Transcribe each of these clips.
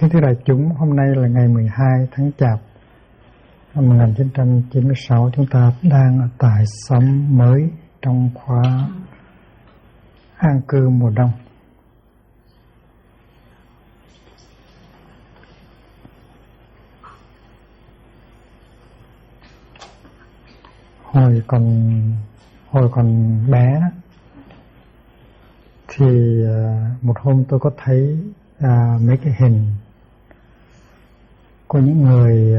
Kính thưa đại chúng, hôm nay là ngày 12 tháng Chạp năm 1996. Chúng ta đang ở tại xóm mới trong khóa an cư mùa đông. Hồi còn bé thì một hôm tôi có thấy mấy cái hình của những người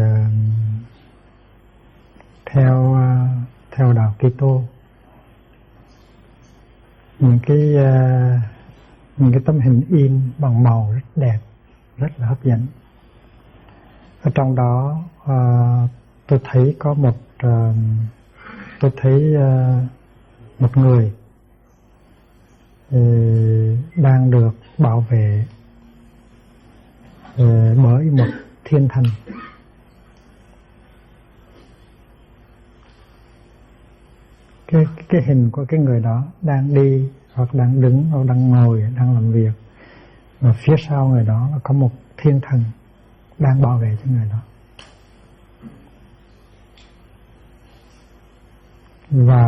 theo đạo Kitô, những cái tấm hình in bằng màu rất đẹp, rất là hấp dẫn. Ở trong đó tôi thấy có một người đang được bảo vệ bởi một thiên thần. Cái hình của cái người đó đang đi hoặc đang đứng hoặc đang ngồi, đang làm việc, và phía sau người đó có một thiên thần đang bảo vệ cho người đó. Và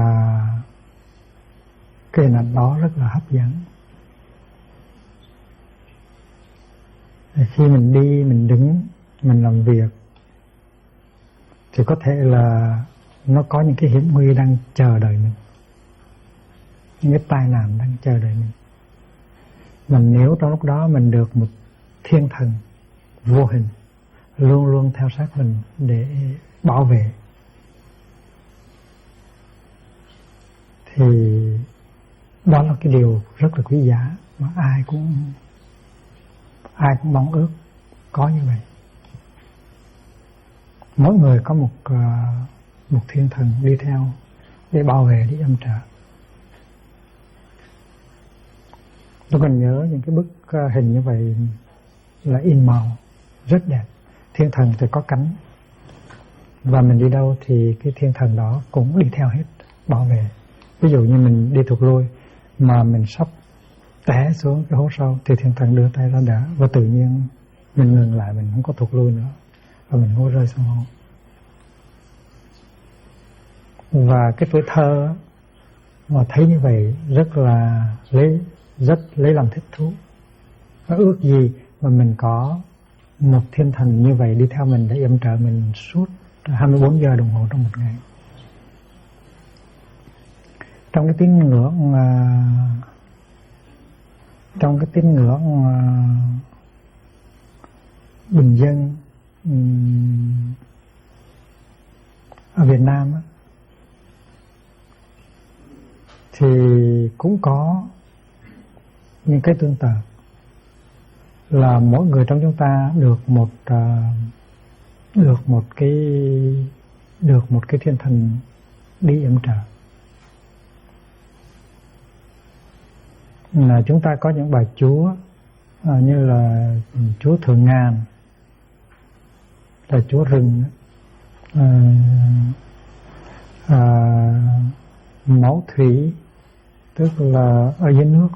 cái hình ảnh đó rất là hấp dẫn. Khi mình đi, mình đứng, mình làm việc thì có thể là nó có những cái hiểm nguy đang chờ đợi mình, những cái tai nạn đang chờ đợi mình. Mà nếu trong lúc đó mình được một thiên thần vô hình luôn luôn theo sát mình để bảo vệ, thì đó là cái điều rất là quý giá mà ai cũng mong ước có như vậy. Mỗi người có một thiên thần đi theo để bảo vệ, để yểm trợ. Tôi còn nhớ những cái bức hình như vậy là in màu rất đẹp. Thiên thần thì có cánh, và mình đi đâu thì cái thiên thần đó cũng đi theo hết, bảo vệ. Ví dụ như mình đi thụt lùi mà mình sắp té xuống cái hố sâu thì thiên thần đưa tay ra đỡ, và tự nhiên mình ngừng lại, mình không có thụt lùi nữa, và mình không có rơi xuống hố. Và cái tuổi thơ mà thấy như vậy rất lấy làm thích thú. Và ước gì mà mình có một thiên thần như vậy đi theo mình để yểm trợ mình suốt 24 giờ đồng hồ trong một ngày. Trong cái tín ngưỡng bình dân ở Việt Nam thì cũng có những cái tương tự, là mỗi người trong chúng ta được một cái thiên thần đi yểm trợ. Là chúng ta có những bài chúa như là chúa Thượng Ngàn, là chúa rừng, máu thủy, tức là ở dưới nước,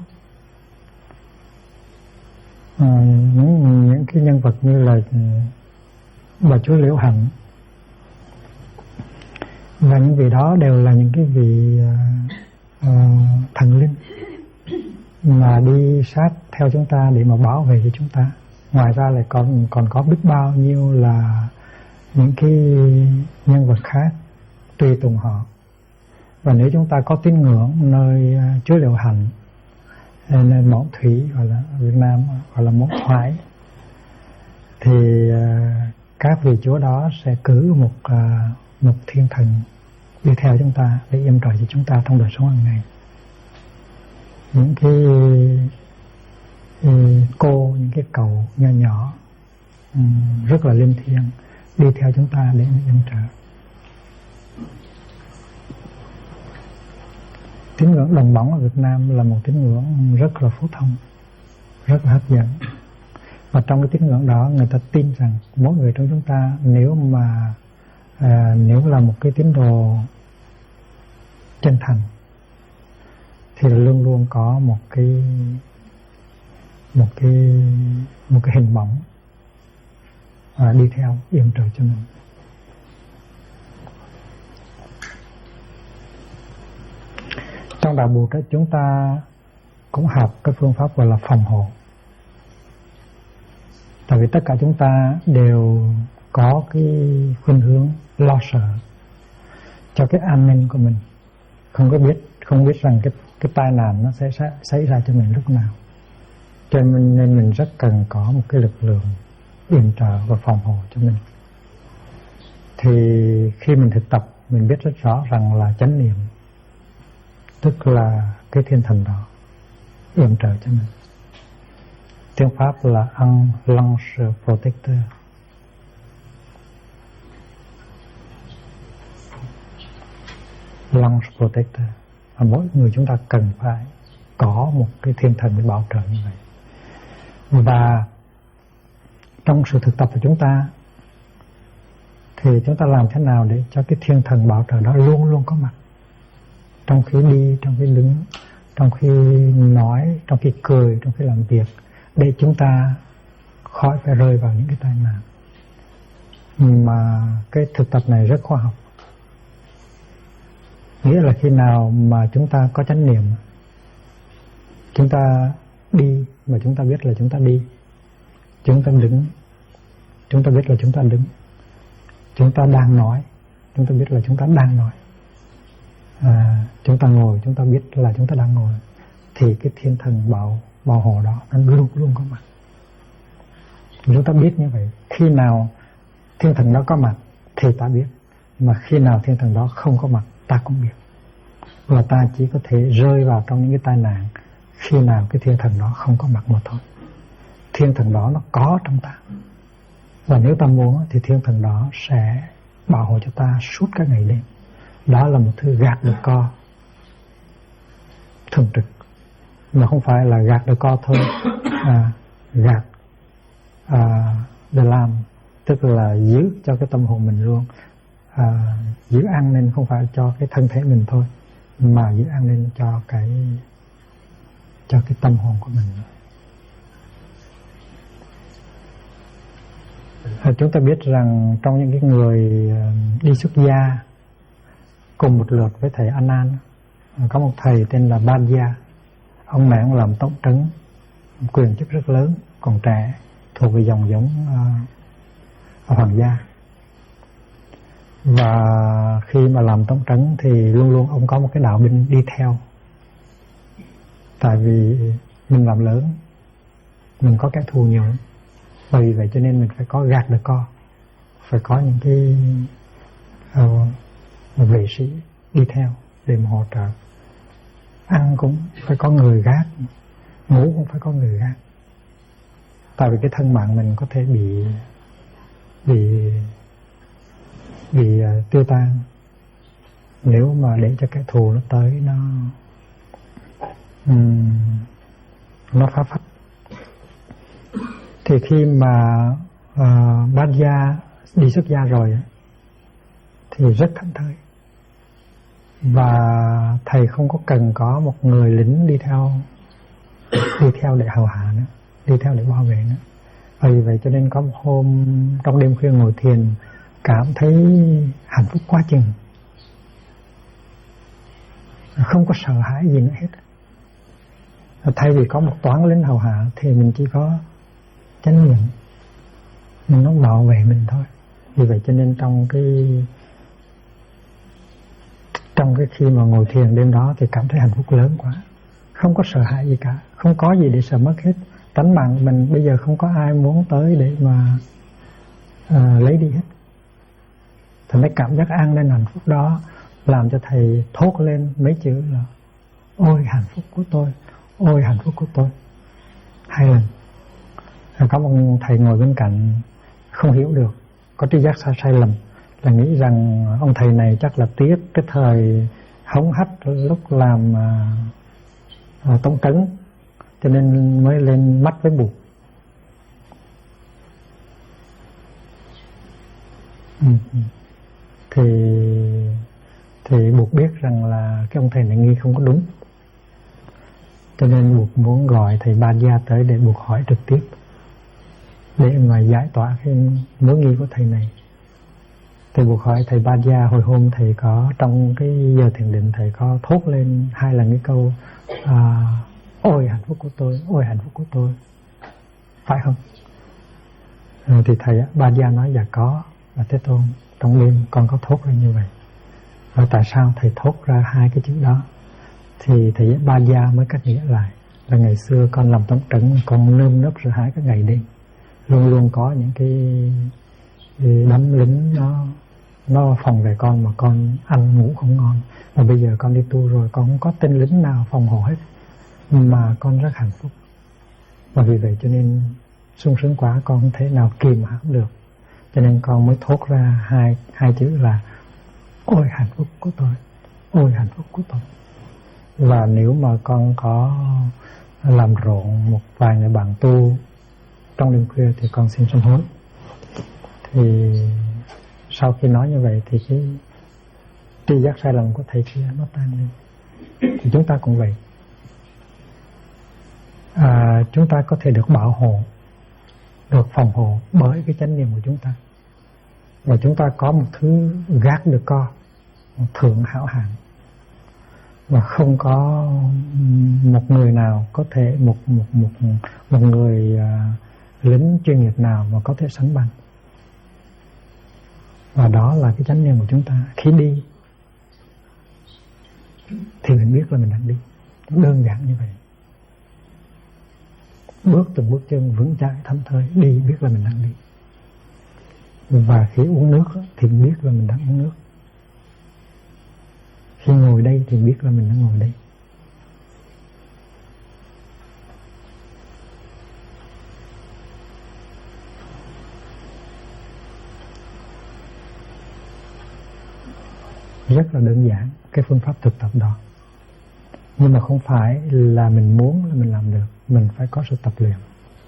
những cái nhân vật như là bà chúa Liễu Hạnh. Và những vị đó đều là những cái vị thần linh mà đi sát theo chúng ta để mà bảo vệ cho chúng ta. Ngoài ra lại còn có biết bao nhiêu là những cái nhân vật khác tùy tùng họ. Và nếu chúng ta có tín ngưỡng nơi chúa Liễu Hạnh, nơi Mẫu Thủy, hoặc là Việt Nam gọi là Mẫu Thoái, thì các vị chúa đó sẽ cử một thiên thần đi theo chúng ta để yểm trợ cho chúng ta trong đời sống hàng ngày. Những cái những cái cầu nhỏ nhỏ rất là linh thiêng đi theo chúng ta để yểm trợ. Tín ngưỡng đồng bóng ở Việt Nam là một tín ngưỡng rất là phổ thông, rất là hấp dẫn. Và trong cái tín ngưỡng đó, người ta tin rằng mỗi người trong chúng ta nếu là một cái tín đồ chân thành thì luôn luôn có một cái hình bóng đi theo yểm trợ cho mình. Trong đạo Bụt chúng ta cũng học cái phương pháp gọi là phòng hộ. Tại vì tất cả chúng ta đều có cái khuynh hướng lo sợ cho cái an ninh của mình, không biết rằng cái tai nạn nó sẽ xảy ra cho mình lúc nào. Cho nên mình rất cần có một cái lực lượng yểm trợ và phòng hộ cho mình. Thì khi mình thực tập, mình biết rất rõ rằng là chánh niệm, tức là cái thiên thần đó yểm trợ cho mình. Tiếng Pháp là Ange Protecteur. L'ange protecteur. Và mỗi người chúng ta cần phải có một cái thiên thần để bảo trợ như vậy. Và trong sự thực tập của chúng ta thì chúng ta làm thế nào để cho cái thiên thần bảo trợ đó luôn luôn có mặt, trong khi đi, trong khi đứng, trong khi nói, trong khi cười, trong khi làm việc, để chúng ta khỏi phải rơi vào những cái tai nạn. Mà cái thực tập này rất khoa học. Nghĩa là khi nào mà chúng ta có chánh niệm, chúng ta đi mà chúng ta biết là chúng ta đi, chúng ta đứng, chúng ta biết là chúng ta đứng, chúng ta đang nói, chúng ta biết là chúng ta đang nói, chúng ta ngồi, chúng ta biết là chúng ta đang ngồi, thì cái thiên thần bảo hộ đó nó luôn luôn có mặt. Chúng ta biết như vậy, khi nào thiên thần đó có mặt thì ta biết, mà khi nào thiên thần đó không có mặt ta cũng biết. Và ta chỉ có thể rơi vào trong những cái tai nạn khi nào cái thiên thần đó không có mặt mà thôi. Thiên thần đó nó có trong ta, và nếu ta muốn thì thiên thần đó sẽ bảo hộ cho ta suốt các ngày đêm. Đó là một thứ gạt được co thường trực, mà không phải là gạt được co thôi, gạt để làm, tức là giữ cho cái tâm hồn mình luôn, giữ an ninh không phải cho cái thân thể mình thôi, mà giữ an ninh cho cái tâm hồn của mình. Chúng ta biết rằng trong những cái người đi xuất gia cùng một lượt với thầy A Nan, có một thầy tên là Banya. Ông này ông làm tổng trấn, quyền chức rất lớn, còn trẻ, thuộc về dòng giống hoàng gia. Và khi mà làm tổng trấn thì luôn luôn ông có một cái đạo binh đi theo. Tại vì mình làm lớn, mình có kẻ thù nhiều lắm. Vì vậy cho nên mình phải có gạt được co, phải có những cái vệ sĩ đi theo để mà hỗ trợ. Ăn cũng phải có người gác, ngủ cũng phải có người gác. Tại vì cái thân mạng mình có thể bị tiêu tan nếu mà để cho kẻ thù nó tới, nó phá phách. Thì khi mà Bát Gia đi xuất gia rồi thì rất thảnh thơi, và thầy không có cần có một người lính đi theo để hầu hạ nữa, đi theo để bảo vệ nữa. Vì vậy cho nên có một hôm trong đêm khuya ngồi thiền, cảm thấy hạnh phúc quá chừng, không có sợ hãi gì nữa hết. Thay vì có một toán lính hầu hạ thì mình chỉ có chánh niệm, nó bảo vệ mình thôi. Vì vậy cho nên trong cái khi mà ngồi thiền đêm đó thì cảm thấy hạnh phúc lớn quá, không có sợ hãi gì cả, không có gì để sợ mất hết. Tánh mạng mình bây giờ không có ai muốn tới để mà lấy đi hết. Thì cái cảm giác an ninh hạnh phúc đó làm cho thầy thốt lên mấy chữ là ôi hạnh phúc của tôi, ôi hạnh phúc của tôi, 2 lần. Có một thầy ngồi bên cạnh không hiểu được, có tri giác sai lầm, là nghĩ rằng ông thầy này chắc là tiếc cái thời hống hách lúc làm tổng trấn, cho nên mới lên mắt với Bụt. Thì Bụt biết rằng là cái ông thầy này nghi không có đúng, cho nên Bụt muốn gọi thầy Ba Gia tới để Bụt hỏi trực tiếp. để mà giải tỏa cái mối nghi của thầy này. Thầy buộc hỏi thầy Ba Gia hồi hôm thầy có trong cái giờ thiền định thầy có thốt lên 2 lần cái câu ôi hạnh phúc của tôi, ôi hạnh phúc của tôi, phải không? Thì thầy Ba Gia nói dạ có, là Thế Tôn trong đêm con có thốt ra như vậy. Và tại sao thầy thốt ra 2 cái chữ đó? Thì thầy Ba Gia mới cắt nghĩa lại là ngày xưa con làm tổng trấn, con nơm nớp sợ hãi các ngày đêm, luôn luôn có những cái đám lính nó phòng về con mà con ăn ngủ không ngon. Mà bây giờ con đi tu rồi, con không có tên lính nào phòng hộ hết, mà con rất hạnh phúc. Và vì vậy cho nên sung sướng quá, con không thể nào kìm hãm được, cho nên con mới thốt ra hai chữ là ôi hạnh phúc của tôi, ôi hạnh phúc của tôi. Và nếu mà con có làm rộn một vài người bạn tu trong đêm khuya thì con xin sám hối. Thì sau khi nói như vậy thì cái tri giác sai lầm của thầy kia nó tan đi. Thì chúng ta cũng vậy, chúng ta có thể được bảo hộ, được phòng hộ bởi cái chánh niệm của chúng ta. Và chúng ta có một thứ gác được co, một thượng hảo hạng, và không có một người nào có thể một người lính chuyên nghiệp nào mà có thể sánh bằng. Và đó là cái chánh niệm của chúng ta. Khi đi thì mình biết là mình đang đi, đơn giản như vậy. Bước từng bước chân vững chãi thấm thơi, đi biết là mình đang đi. Và khi uống nước thì biết là mình đang uống nước. Khi ngồi đây thì biết là mình đang ngồi đây. Rất là đơn giản cái phương pháp thực tập đó. Nhưng mà không phải là mình muốn là mình làm được, mình phải có sự tập luyện.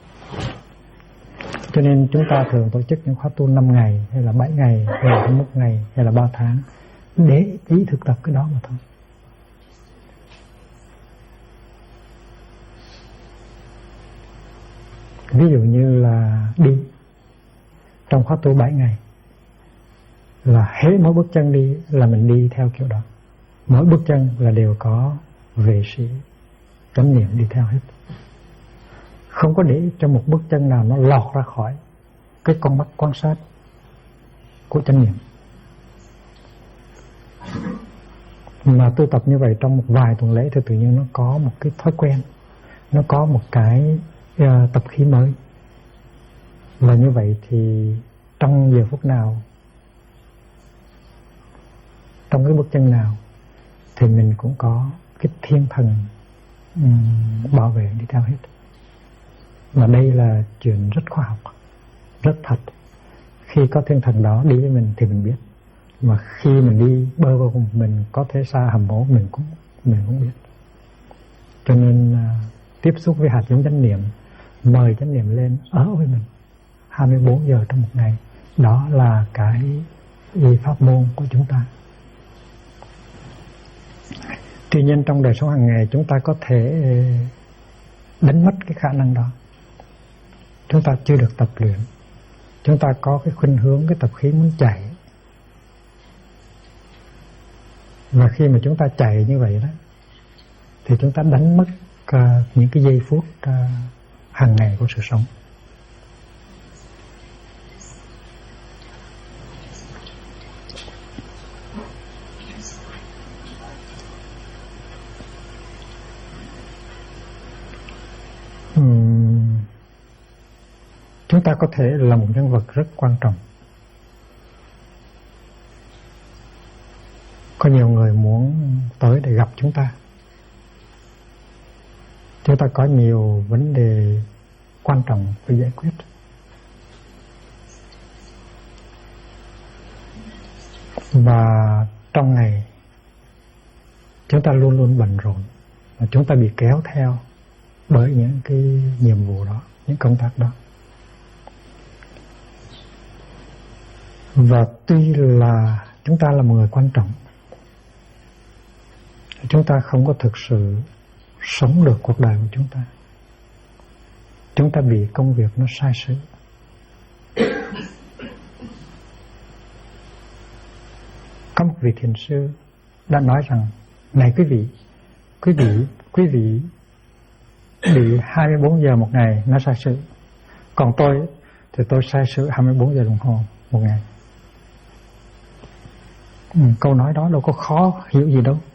Cho nên chúng ta thường tổ chức những khóa tu 5 ngày hay là 7 ngày hay là 1 ngày hay là 3 tháng để chỉ thực tập cái đó mà thôi. Ví dụ như là đi trong khóa tu 7 ngày là hết mỗi bước chân đi là mình đi theo kiểu đó. Mỗi bước chân là đều có vệ sĩ chánh niệm đi theo hết. Không có để cho một bước chân nào nó lọt ra khỏi cái con mắt quan sát của chánh niệm. Mà tu tập như vậy trong một vài tuần lễ thì tự nhiên nó có một cái thói quen, nó có một cái tập khí mới. Và như vậy thì trong giờ phút nào, trong cái bước chân nào thì mình cũng có cái thiên thần bảo vệ đi theo hết. Và đây là chuyện rất khoa học, rất thật. Khi có thiên thần đó đi với mình thì mình biết. Mà khi mình đi bơ vơ cùng mình có thể xa hầm hố mình cũng biết. Cho nên tiếp xúc với hạt giống chánh niệm, mời chánh niệm lên ở với mình 24 giờ trong một ngày. Đó là cái pháp môn của chúng ta. Tuy nhiên trong đời sống hàng ngày chúng ta có thể đánh mất cái khả năng đó. Chúng ta chưa được tập luyện. Chúng ta có cái khuynh hướng, cái tập khí muốn chạy. Và khi mà chúng ta chạy như vậy đó thì chúng ta đánh mất những cái giây phút hàng ngày của sự sống. Chúng ta có thể là một nhân vật rất quan trọng. Có nhiều người muốn tới để gặp chúng ta. Chúng ta có nhiều vấn đề quan trọng phải giải quyết. Và trong ngày chúng ta luôn luôn bận rộn, và chúng ta bị kéo theo bởi những cái nhiệm vụ đó, những công tác đó. Và tuy là chúng ta là một người quan trọng, chúng ta không có thực sự sống được cuộc đời của chúng ta. Chúng ta bị công việc nó sai sử, vị thiền sư đã nói rằng: này quý vị bị 24 giờ một ngày nó sai sự, còn tôi thì tôi sai sự 24 giờ đồng hồ một ngày. Câu nói đó đâu có khó hiểu gì đâu.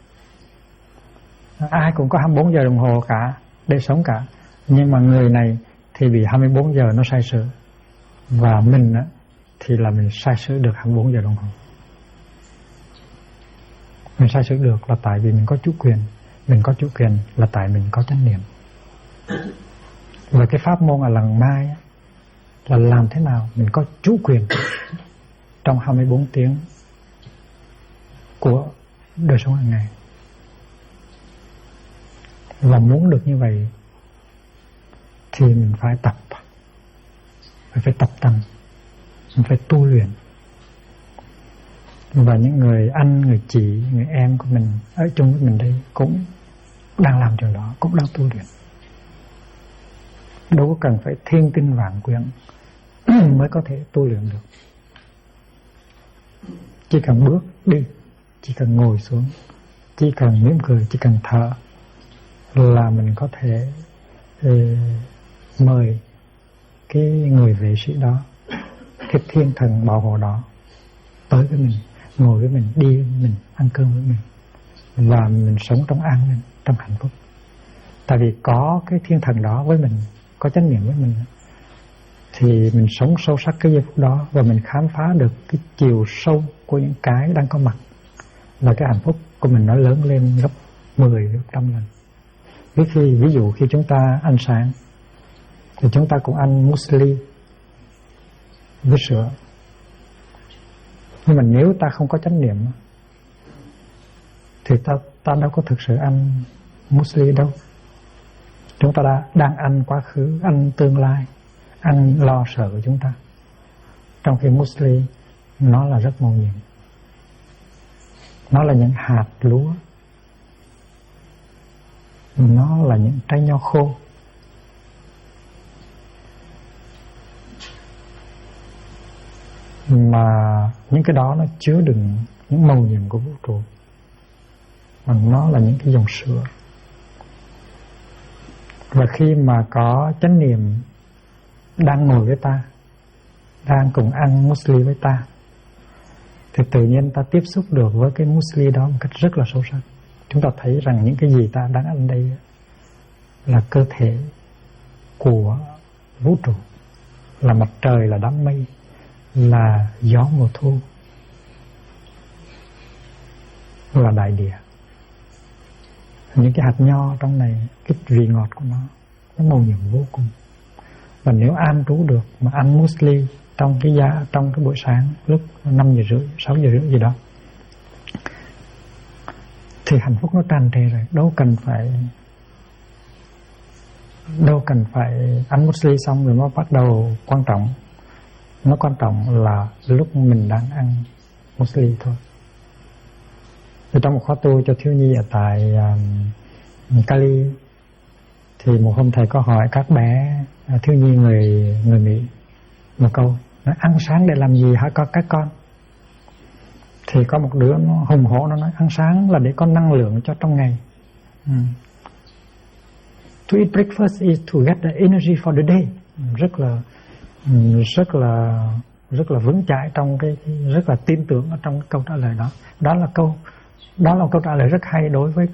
Ai cũng có 24 giờ đồng hồ cả để sống cả, nhưng mà người này thì bị 24 giờ nó sai sự, và mình á thì là mình sai sự được 24 giờ đồng hồ. Mình sai sự được là tại vì mình có chủ quyền. Mình có chủ quyền là tại mình có chánh niệm. Và cái pháp môn ở lần mai là làm thế nào mình có chủ quyền trong 24 tiếng của đời sống hàng ngày. Và muốn được như vậy thì mình phải tập, phải tập tành, mình phải tu luyện. Và những người anh, người chị, người em của mình ở chung với mình đây cũng đang làm chuyện đó, cũng đang tu luyện. Đâu có cần phải thiên tinh vạn quyển mới có thể tu luyện được. Chỉ cần bước đi, chỉ cần ngồi xuống, chỉ cần mỉm cười, chỉ cần thở là mình có thể mời cái người vệ sĩ đó, cái thiên thần bảo hộ đó tới với mình, ngồi với mình, đi với mình, ăn cơm với mình, và mình sống trong an ninh, trong hạnh phúc. Tại vì có cái thiên thần đó với mình, có chánh niệm với mình, thì mình sống sâu sắc cái giây phút đó, và mình khám phá được cái chiều sâu của những cái đang có mặt, và cái hạnh phúc của mình nó lớn lên gấp 10, gấp 100 lần. Ví dụ khi chúng ta ăn sáng thì chúng ta cũng ăn muesli với sữa, nhưng mà nếu ta không có chánh niệm thì ta đâu có thực sự ăn muesli đâu. Chúng ta đang ăn quá khứ, ăn tương lai, ăn lo sợ của chúng ta, trong khi muesli nó là rất mầu nhiệm. Nó là những hạt lúa, nó là những trái nho khô. Mà những cái đó nó chứa đựng những mầu nhiệm của vũ trụ, và nó là những cái dòng sữa. Và khi mà có chánh niệm đang ngồi với ta, đang cùng ăn muesli với ta, thì tự nhiên ta tiếp xúc được với cái muesli đó một cách rất là sâu sắc. Chúng ta thấy rằng những cái gì ta đang ăn đây là cơ thể của vũ trụ, là mặt trời, là đám mây, là gió mùa thu, là đại địa. Những cái hạt nho trong này, cái vị ngọt của nó mầu nhiệm vô cùng. Và nếu an trú được mà ăn muesli trong cái buổi sáng lúc 5 giờ rưỡi, 6 giờ rưỡi gì đó, thì hạnh phúc nó tràn trề rồi. Đâu cần phải ăn muesli xong rồi mới bắt đầu quan trọng. Nó quan trọng là lúc mình đang ăn muesli thôi. Thì trong một khóa tu cho thiếu nhi ở tại Cali, thì một hôm thầy có hỏi các bé thiếu nhi người Mỹ một câu: ăn sáng để làm gì hả các con? Thì có một đứa nó hùng hổ, nó nói: ăn sáng là để có năng lượng cho trong ngày. To eat breakfast is to get the energy for the day. Rất là vững chãi trong cái, rất là tin tưởng ở trong câu trả lời đó. Đó là một câu trả lời rất hay đối với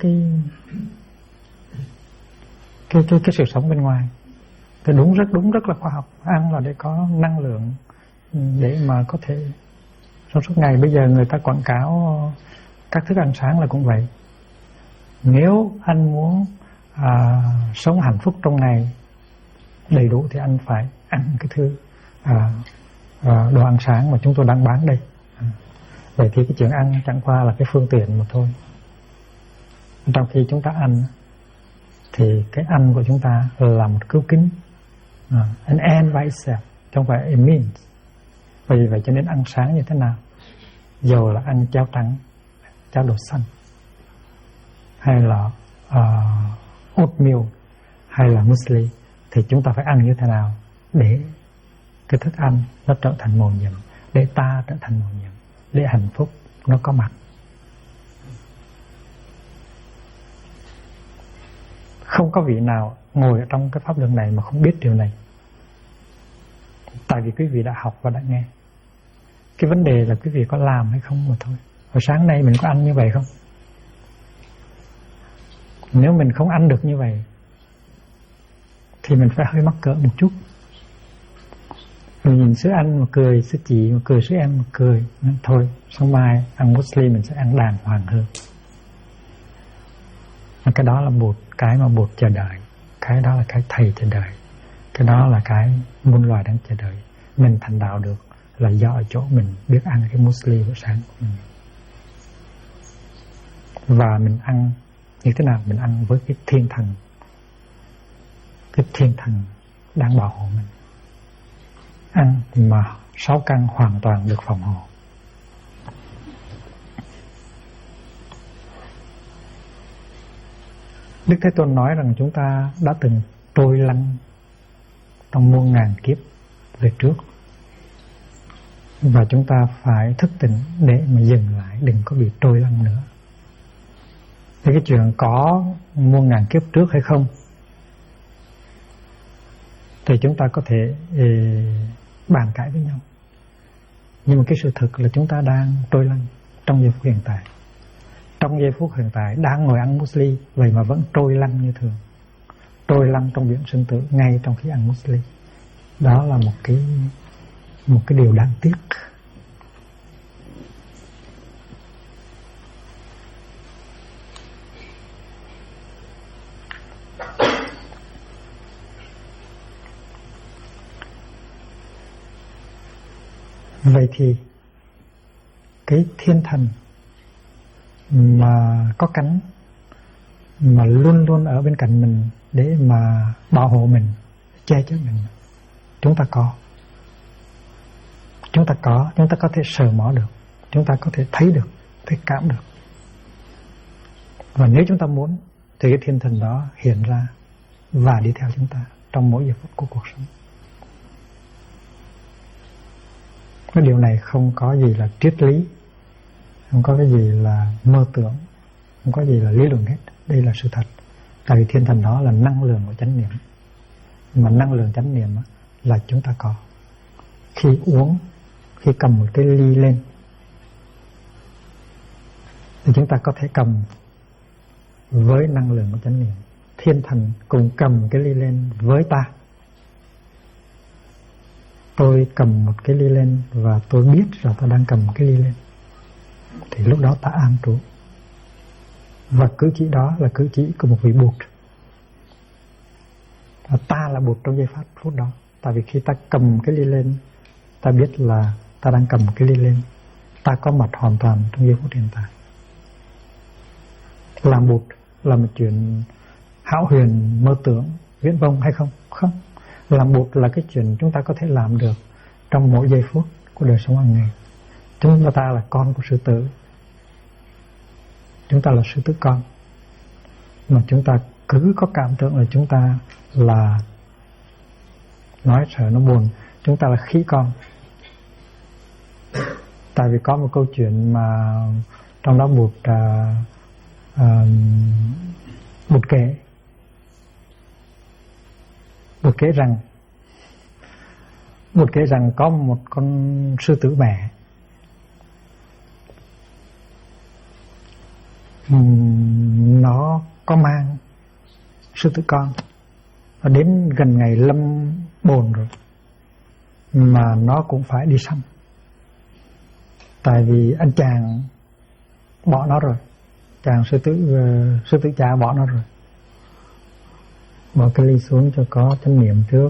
cái sự sống bên ngoài. Thì đúng rất là khoa học. Ăn là để có năng lượng để mà có thể sống suốt ngày. Bây giờ người ta quảng cáo các thức ăn sáng là cũng vậy. Nếu anh muốn sống hạnh phúc trong ngày đầy đủ thì anh phải ăn cái thứ đồ ăn sáng mà chúng tôi đang bán đây. Vậy thì cái chuyện ăn chẳng qua là cái phương tiện mà thôi. Trong khi chúng ta ăn thì cái ăn của chúng ta là một cứu kính, an end by itself, không phải a means. Vì vậy cho nên ăn sáng như thế nào, dù là ăn cháo trắng, cháo đậu xanh, hay là oatmeal, hay là muesli, thì chúng ta phải ăn như thế nào để cái thức ăn nó trở thành mầu nhiệm, để ta trở thành mầu nhiệm, để hạnh phúc nó có mặt Không có vị nào ngồi ở trong cái pháp luận này mà không biết điều này. Tại vì quý vị đã học và đã nghe. Cái vấn đề là quý vị có làm hay không mà thôi. Hồi sáng nay mình có ăn như vậy không? Nếu mình không ăn được như vậy thì mình phải hơi mắc cỡ một chút. Mình nhìn sư anh mà cười, sư chị mà cười, sư em mà cười, thôi sáng mai ăn Muslim mình sẽ ăn đàng hoàng hơn. Cái đó là một cái mà Bụt chờ đợi. Cái đó là cái thầy chờ đợi. Cái đó là cái muôn loài đang chờ đợi. Mình thành đạo được là do ở chỗ mình biết ăn cái Muslim bữa sáng của mình. Và mình ăn như thế nào? Mình ăn với cái thiên thần. Cái thiên thần đang bảo hộ mình. Ăn mà 6 căn hoàn toàn được phòng hộ. Đức Thế Tôn nói rằng chúng ta đã từng trôi lăn trong muôn ngàn kiếp về trước. Và chúng ta phải thức tỉnh để mà dừng lại, đừng có bị trôi lăn nữa. Thì cái chuyện có muôn ngàn kiếp trước hay không thì chúng ta có thể bàn cãi với nhau. Nhưng mà cái sự thực là chúng ta đang trôi lăn trong giây phút hiện tại. Trong giây phút hiện tại đang ngồi ăn Muslim, vậy mà vẫn trôi lăn như thường. Trôi lăn trong biển sinh tử ngay trong khi ăn Muslim. Đó là một cái điều đáng tiếc. Vậy thì cái thiên thần mà có cánh, mà luôn luôn ở bên cạnh mình để mà bảo hộ mình, che chở mình, chúng ta có. Chúng ta có thể sờ mó được, chúng ta có thể thấy được, thể cảm được. Và nếu chúng ta muốn thì cái thiên thần đó hiện ra và đi theo chúng ta trong mỗi giờ phút của cuộc sống. Cái điều này không có gì là triết lý, không có cái gì là mơ tưởng, không có gì là lý luận hết. Đây là sự thật. Tại vì thiên thần đó là năng lượng của chánh niệm. Mà năng lượng chánh niệm là chúng ta có. Khi uống, khi cầm một cái ly lên thì chúng ta có thể cầm với năng lượng của chánh niệm. Thiên thần cùng cầm cái ly lên với ta. Tôi cầm một cái ly lên và tôi biết rằng tôi đang cầm cái ly lên, thì lúc đó ta an trú. Và cử chỉ đó là cử chỉ của một vị Bụt. Và ta là Bụt trong giây phút đó. Tại vì khi ta cầm cái ly lên, ta biết là ta đang cầm cái ly lên. Ta có mặt hoàn toàn trong giây phút hiện tại. Làm Bụt là một chuyện hão huyền, mơ tưởng, viễn vông hay không? Không. Làm Bụt là cái chuyện chúng ta có thể làm được trong mỗi giây phút của đời sống hàng ngày. Chúng ta là con của sư tử. Chúng ta là sư tử con. Mà chúng ta cứ có cảm tưởng là chúng ta là, nói sợ nó buồn, chúng ta là khỉ con. Tại vì có một câu chuyện mà trong đó Bụt kể rằng có một con sư tử mẹ, nó có mang sư tử con. Nó đến gần ngày lâm bồn rồi mà nó cũng phải đi săn. Tại vì anh chàng bỏ nó rồi, chàng sư tử cha bỏ nó rồi. Bỏ cái ly xuống cho có chánh niệm trước.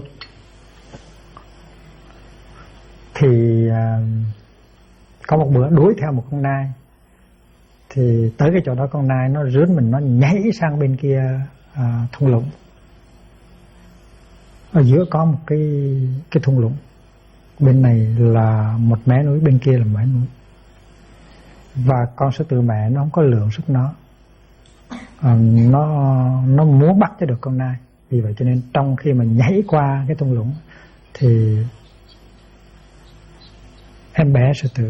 Thì có một bữa đuổi theo một con nai. Thì tới cái chỗ đó con nai nó rướn mình, nó nhảy sang bên kia thung lũng. Ở giữa có một cái thung lũng. Bên này là một mé núi, bên kia là mé núi. Và con sư tử mẹ nó không có lượng sức nó. Nó muốn bắt cho được con nai. Vì vậy cho nên trong khi mà nhảy qua cái thung lũng thì em bé sư tử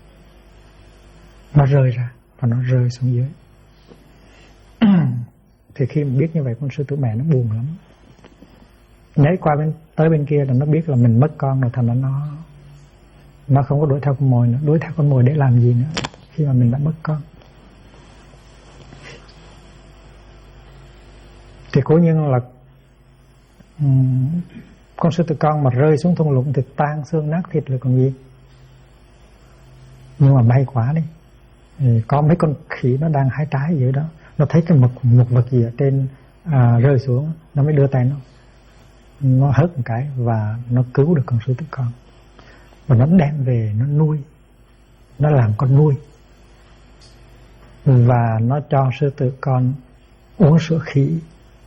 nó rơi ra và nó rơi xuống dưới. Thì khi mình biết như vậy, con sư tử mẹ nó buồn lắm. Nhảy qua tới bên kia là nó biết là mình mất con rồi, thành ra nó không có đuổi theo con mồi nữa. Đuổi theo con mồi để làm gì nữa khi mà mình đã mất con? Thì cố nhiên là con sư tử con mà rơi xuống thung lũng thì tan xương nát thịt rồi còn gì. Nhưng mà may quá đi, thì có mấy con khỉ nó đang hái trái dưới đó, nó thấy cái một vật gì ở trên rơi xuống, nó mới đưa tay nó hớt một cái và nó cứu được con sư tử con. Và nó đem về nó nuôi, nó làm con nuôi, và nó cho sư tử con uống sữa khỉ.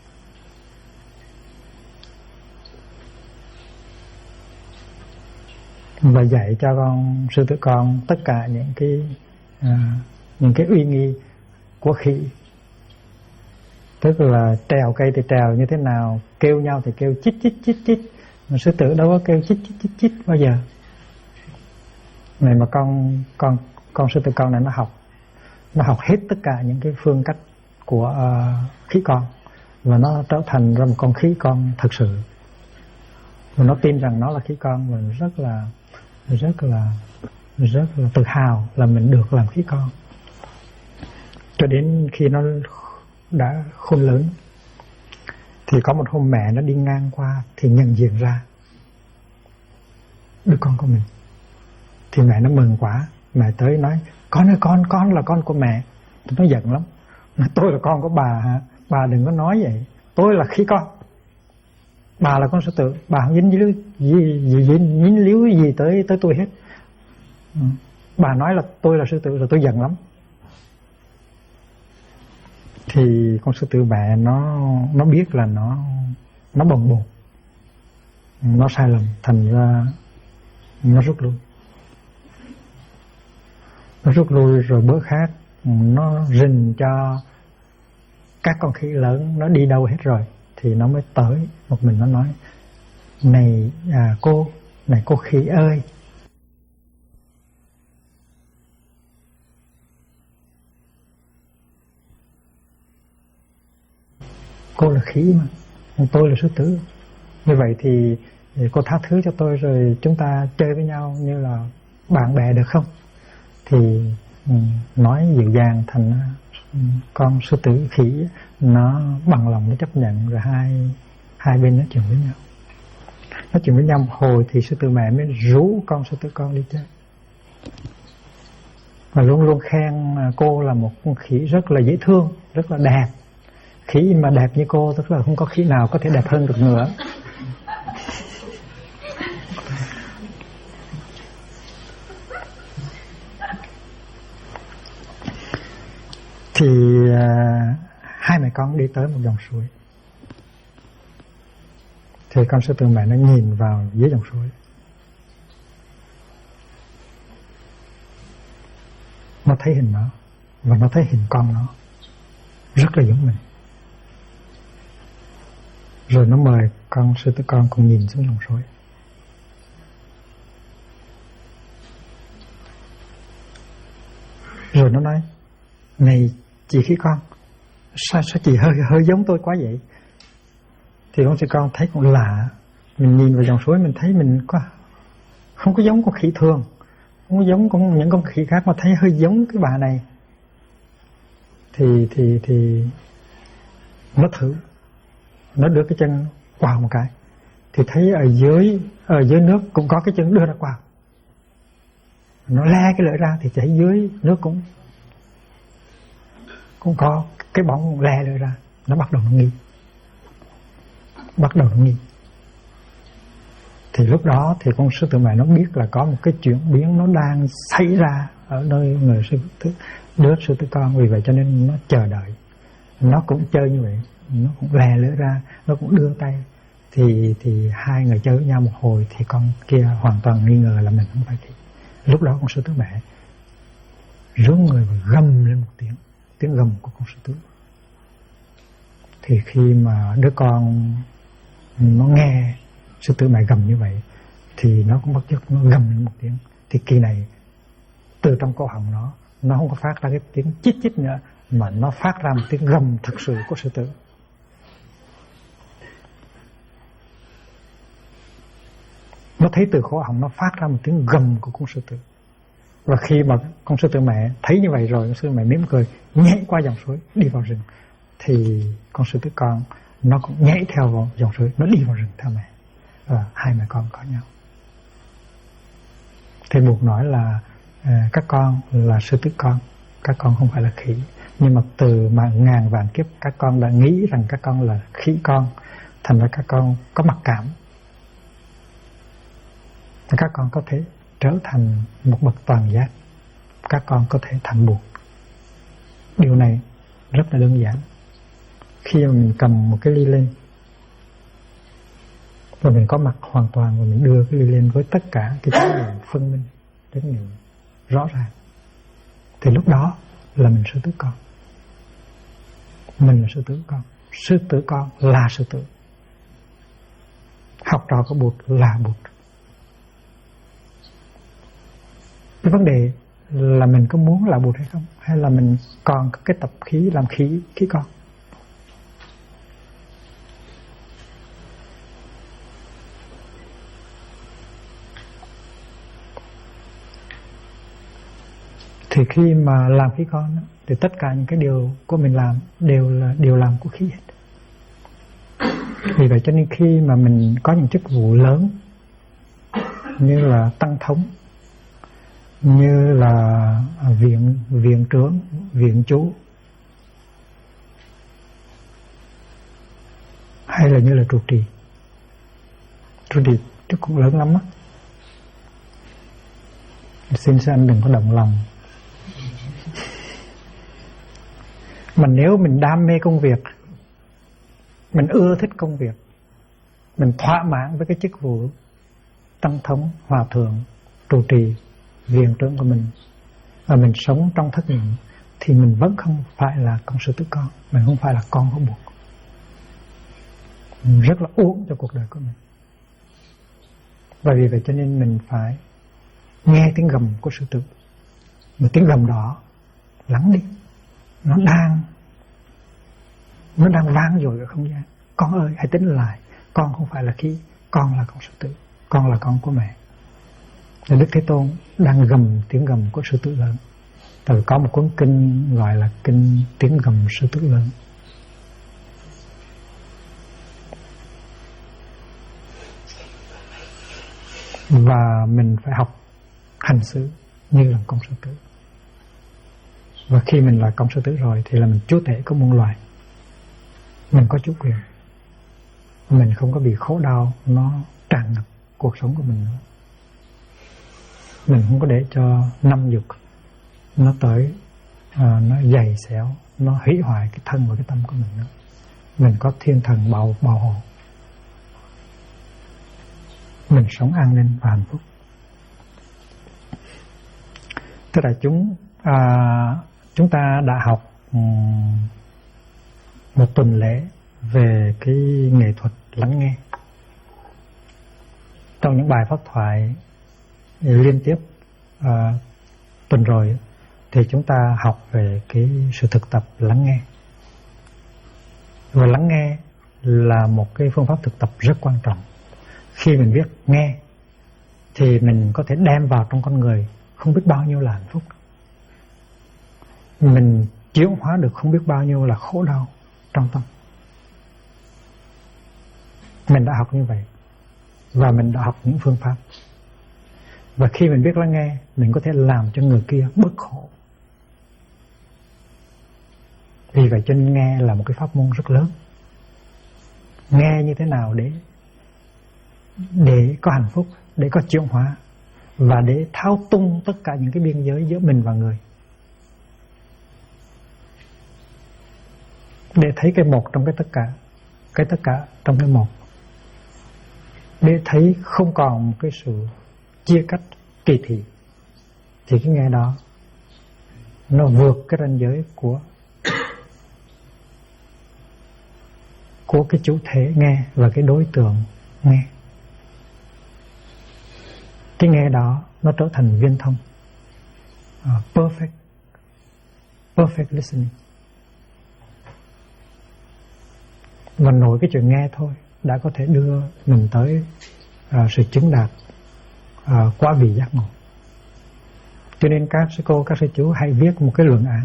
Và dạy cho con sư tử con tất cả những cái uy nghi của khỉ. Tức là trèo cây thì trèo như thế nào, kêu nhau thì kêu chít chít chít chít, mà sư tử đâu có kêu chít chít chít chít bao giờ. Này mà con sư tử con này nó học hết tất cả những cái phương cách của khỉ con, và nó trở thành ra một con khỉ con thực sự. Và nó tin rằng nó là khỉ con, và rất là tự hào là mình được làm khỉ con. Cho đến khi nó đã khôn lớn thì có một hôm mẹ nó đi ngang qua thì nhận diện ra đứa con của mình. Thì mẹ nó mừng quá, mẹ tới nói: con ơi, con là con của mẹ. Nó giận lắm, nói: tôi là con của bà hả? Bà đừng có nói vậy, tôi là khỉ con, bà là con sư tử, bà không dính líu gì tới tôi hết. Bà nói là tôi là sư tử rồi tôi giận lắm. Thì con sư tử mẹ nó biết là nó bồng bột, nó sai lầm, thành ra nó rút lui rồi bữa khác nó rình cho các con khỉ lớn nó đi đâu hết rồi thì nó mới tới một mình. Nó nói: này cô khỉ ơi, cô là khỉ mà tôi là sư tử, như vậy thì cô tha thứ cho tôi rồi chúng ta chơi với nhau như là bạn bè được không? Thì nói dịu dàng, thành con sư tử khỉ nó bằng lòng nó chấp nhận, rồi hai bên nói chuyện với nhau. Nói chuyện với nhau một hồi thì sư tử mẹ mới rủ con sư tử con đi chơi, và luôn luôn khen cô là một con khỉ rất là dễ thương, rất là đẹp. Khỉ mà đẹp như cô tức là không có khỉ nào có thể đẹp hơn được nữa. Thì hai mẹ con đi tới một dòng suối. Thì con sư tử mẹ nó nhìn vào dưới dòng suối, nó thấy hình nó, và nó thấy hình con nó rất là giống mình. Rồi nó mời con sư tử con cùng nhìn xuống dòng suối. Rồi nó nói: này chị khỉ con, sao chị hơi giống tôi quá vậy? Thì con sư con thấy cũng lạ, mình nhìn vào dòng suối mình thấy mình không có giống con khỉ thường, không có giống những con khỉ khác, mà thấy hơi giống cái bà này. Thì nó thử, nó đưa cái chân quào một cái thì thấy ở dưới nước cũng có cái chân đưa ra quào. Nó le cái lưỡi ra thì thấy dưới nước cũng có cái bóng le lưỡi ra. Nó bắt đầu nó nghi. Thì lúc đó thì con sư tử mẹ nó biết là có một cái chuyển biến nó đang xảy ra ở nơi đứa sư tử con. Vì vậy cho nên nó chờ đợi. Nó cũng chơi như vậy, nó cũng lè lưỡi ra, nó cũng đưa tay. Thì hai người chơi với nhau một hồi thì con kia hoàn toàn nghi ngờ là mình không phải khỉ. Lúc đó con sư tử mẹ rướn người và gầm lên một tiếng gầm của con sư tử. Thì khi mà đứa con nó nghe sư tử mẹ gầm như vậy thì nó cũng bất chợt nó gầm lên một tiếng. Thì kỳ này từ trong cổ họng nó không có phát ra cái tiếng chít chít nữa, mà nó phát ra một tiếng gầm thực sự của sư tử. Nó thấy từ cổ họng nó phát ra một tiếng gầm của con sư tử. Và khi mà con sư tử mẹ thấy như vậy rồi, con sư tử mẹ mỉm cười nhảy qua dòng suối đi vào rừng, thì con sư tử con nó cũng nhảy theo vào dòng suối, nó đi vào rừng theo mẹ, và hai mẹ con có nhau. Thầy buộc nói là các con là sư tử con, các con không phải là khỉ. Nhưng mà từ mà ngàn vạn kiếp các con đã nghĩ rằng các con là khỉ con, thành ra các con có mặc cảm. Các con có thể trở thành một bậc toàn giác, các con có thể thành buộc. Điều này rất là đơn giản. Khi mà mình cầm một cái ly lên và mình có mặt hoàn toàn, và mình đưa cái ly lên với tất cả cái chánh niệm phân minh, chánh niệm rõ ràng, thì lúc đó là mình sư tử con. Mình là sư tử con. Sư tử con là sư tử. Học trò của Bụt là Bụt. Cái vấn đề là mình có muốn là Bụt hay không, hay là mình còn có cái tập khí làm khí con. Thì khi mà làm khí con thì tất cả những cái điều của mình làm đều là điều làm của khí hết. Vì vậy cho nên khi mà mình có những chức vụ lớn như là tăng thống, như là viện trưởng, viện chủ, hay là như là trụ trì chức cũng lớn lắm á. Xin anh đừng có động lòng. Mà nếu mình đam mê công việc, mình ưa thích công việc, mình thỏa mãn với cái chức vụ tăng thống, hòa thượng, trụ trì, viện trưởng của mình, và mình sống trong thất niệm, thì mình vẫn không phải là con sư tử con, mình không phải là con của Bụt. Mình rất là uổng cho cuộc đời của mình. Và vì vậy cho nên mình phải nghe tiếng gầm của sư tử. Một tiếng gầm đó lắng đi, nó đang vang dội ở không gian. Con ơi, hãy tính lại, con không phải là khí, con là con sư tử, con là con của mẹ. Và Đức Thế Tôn đang gầm tiếng gầm của sư tử lớn. Từ có một cuốn kinh gọi là kinh tiếng gầm sư tử lớn. Và mình phải học hành xử như là con sư tử. Và khi mình là con sư tử rồi thì là mình chúa tể của muôn loài. Mình có chủ quyền. Mình không có bị khổ đau nó tràn ngập cuộc sống của mình nữa. Mình không có để cho năm dục nó tới, nó dày xéo, nó hủy hoại cái thân và cái tâm của mình nữa. Mình có thiên thần bảo hộ. Mình sống an ninh và hạnh phúc. Tức là chúng ta đã học một tuần lễ về cái nghệ thuật lắng nghe. Trong những bài pháp thoại liên tiếp tuần rồi thì chúng ta học về cái sự thực tập lắng nghe. Và lắng nghe là một cái phương pháp thực tập rất quan trọng. Khi mình biết nghe thì mình có thể đem vào trong con người không biết bao nhiêu là hạnh phúc. Mình chuyển hóa được không biết bao nhiêu là khổ đau trong tâm. Mình đã học như vậy và mình đã học những phương pháp. Và khi mình biết lắng nghe, mình có thể làm cho người kia bớt khổ. Vì vậy cho nên nghe là một cái pháp môn rất lớn. Nghe như thế nào để có hạnh phúc, để có chuyển hóa, và để thao tung tất cả những cái biên giới giữa mình và người. Để thấy cái một trong cái tất cả trong cái một. Để thấy không còn một cái sự chia cách kỳ thị. Thì cái nghe đó nó vượt cái ranh giới của cái chủ thể nghe và cái đối tượng nghe. Cái nghe đó nó trở thành viên thông, perfect listening. Và nội cái chuyện nghe thôi đã có thể đưa mình tới sự chứng đạt quá vị giác ngộ. Cho nên các sư cô, các sư chú hãy viết một cái luận án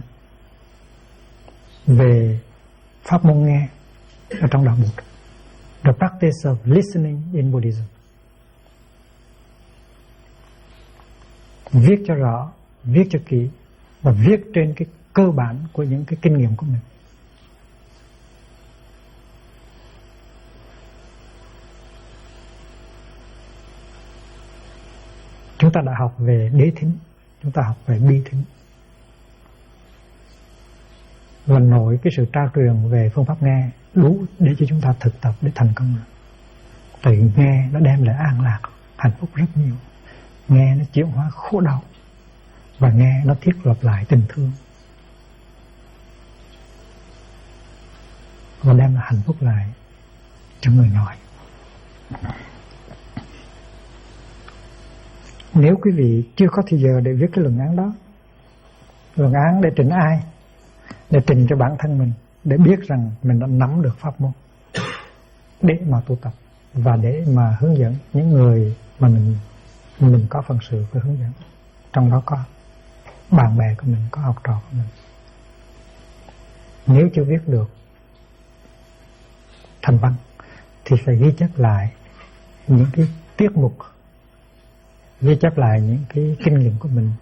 về pháp môn nghe ở trong đạo Bụt. The practice of listening in Buddhism. Viết cho rõ, viết cho kỹ và viết trên cái cơ bản của những cái kinh nghiệm của mình. Chúng ta đã học về đế thính, chúng ta học về bi thính. Và nổi cái sự trao truyền về phương pháp nghe đủ để cho chúng ta thực tập để thành công. Tại nghe nó đem lại an lạc, hạnh phúc rất nhiều. Nghe nó chuyển hóa khổ đau. Và nghe nó thiết lập lại tình thương. Và đem lại hạnh phúc lại cho người nói. Nếu quý vị chưa có thời giờ để viết cái luận án đó, luận án để trình ai? Để trình cho bản thân mình, để biết rằng mình đã nắm được pháp môn để mà tu tập và để mà hướng dẫn những người mà mình có phần sự phải hướng dẫn. Trong đó có bạn bè của mình, có học trò của mình. Nếu chưa viết được thành văn thì phải ghi chép lại những cái tiết mục, ghi chép lại những cái kinh nghiệm của mình,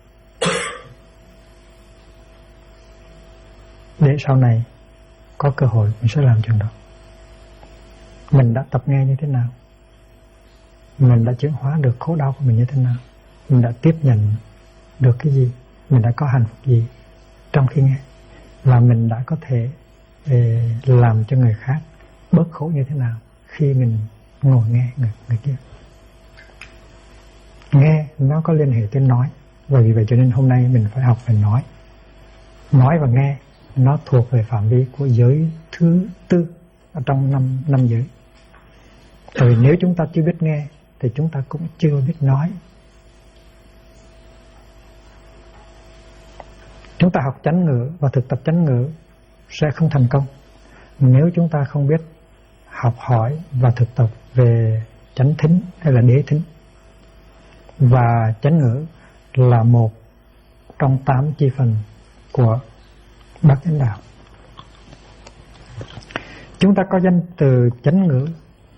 để sau này có cơ hội mình sẽ làm chuyện đó. Mình đã tập nghe như thế nào, mình đã chuyển hóa được khổ đau của mình như thế nào, mình đã tiếp nhận được cái gì, mình đã có hạnh phúc gì trong khi nghe, và mình đã có thể làm cho người khác bớt khổ như thế nào khi mình ngồi nghe người kia. Nghe nó có liên hệ tới nói, và vì vậy cho nên hôm nay mình phải học về nói. Nói và nghe nó thuộc về phạm vi của giới thứ tư ở trong năm giới. Tại vì nếu chúng ta chưa biết nghe thì chúng ta cũng chưa biết nói. Chúng ta học chánh ngữ và thực tập chánh ngữ sẽ không thành công nếu chúng ta không biết học hỏi và thực tập về chánh thính hay là đế thính. Và chánh ngữ là một trong 8 chi phần của Bát Chánh Đạo. Chúng ta có danh từ chánh ngữ.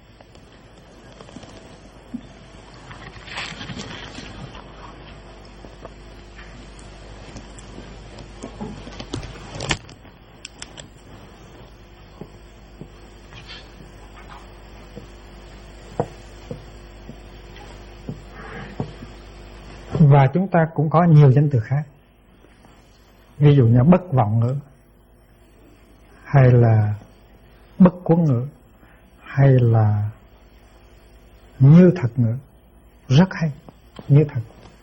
Và chúng ta cũng có nhiều danh từ khác. Ví dụ như bất vọng ngữ, hay là bất cuốn ngữ, hay là như thật ngữ. Rất hay, như thật.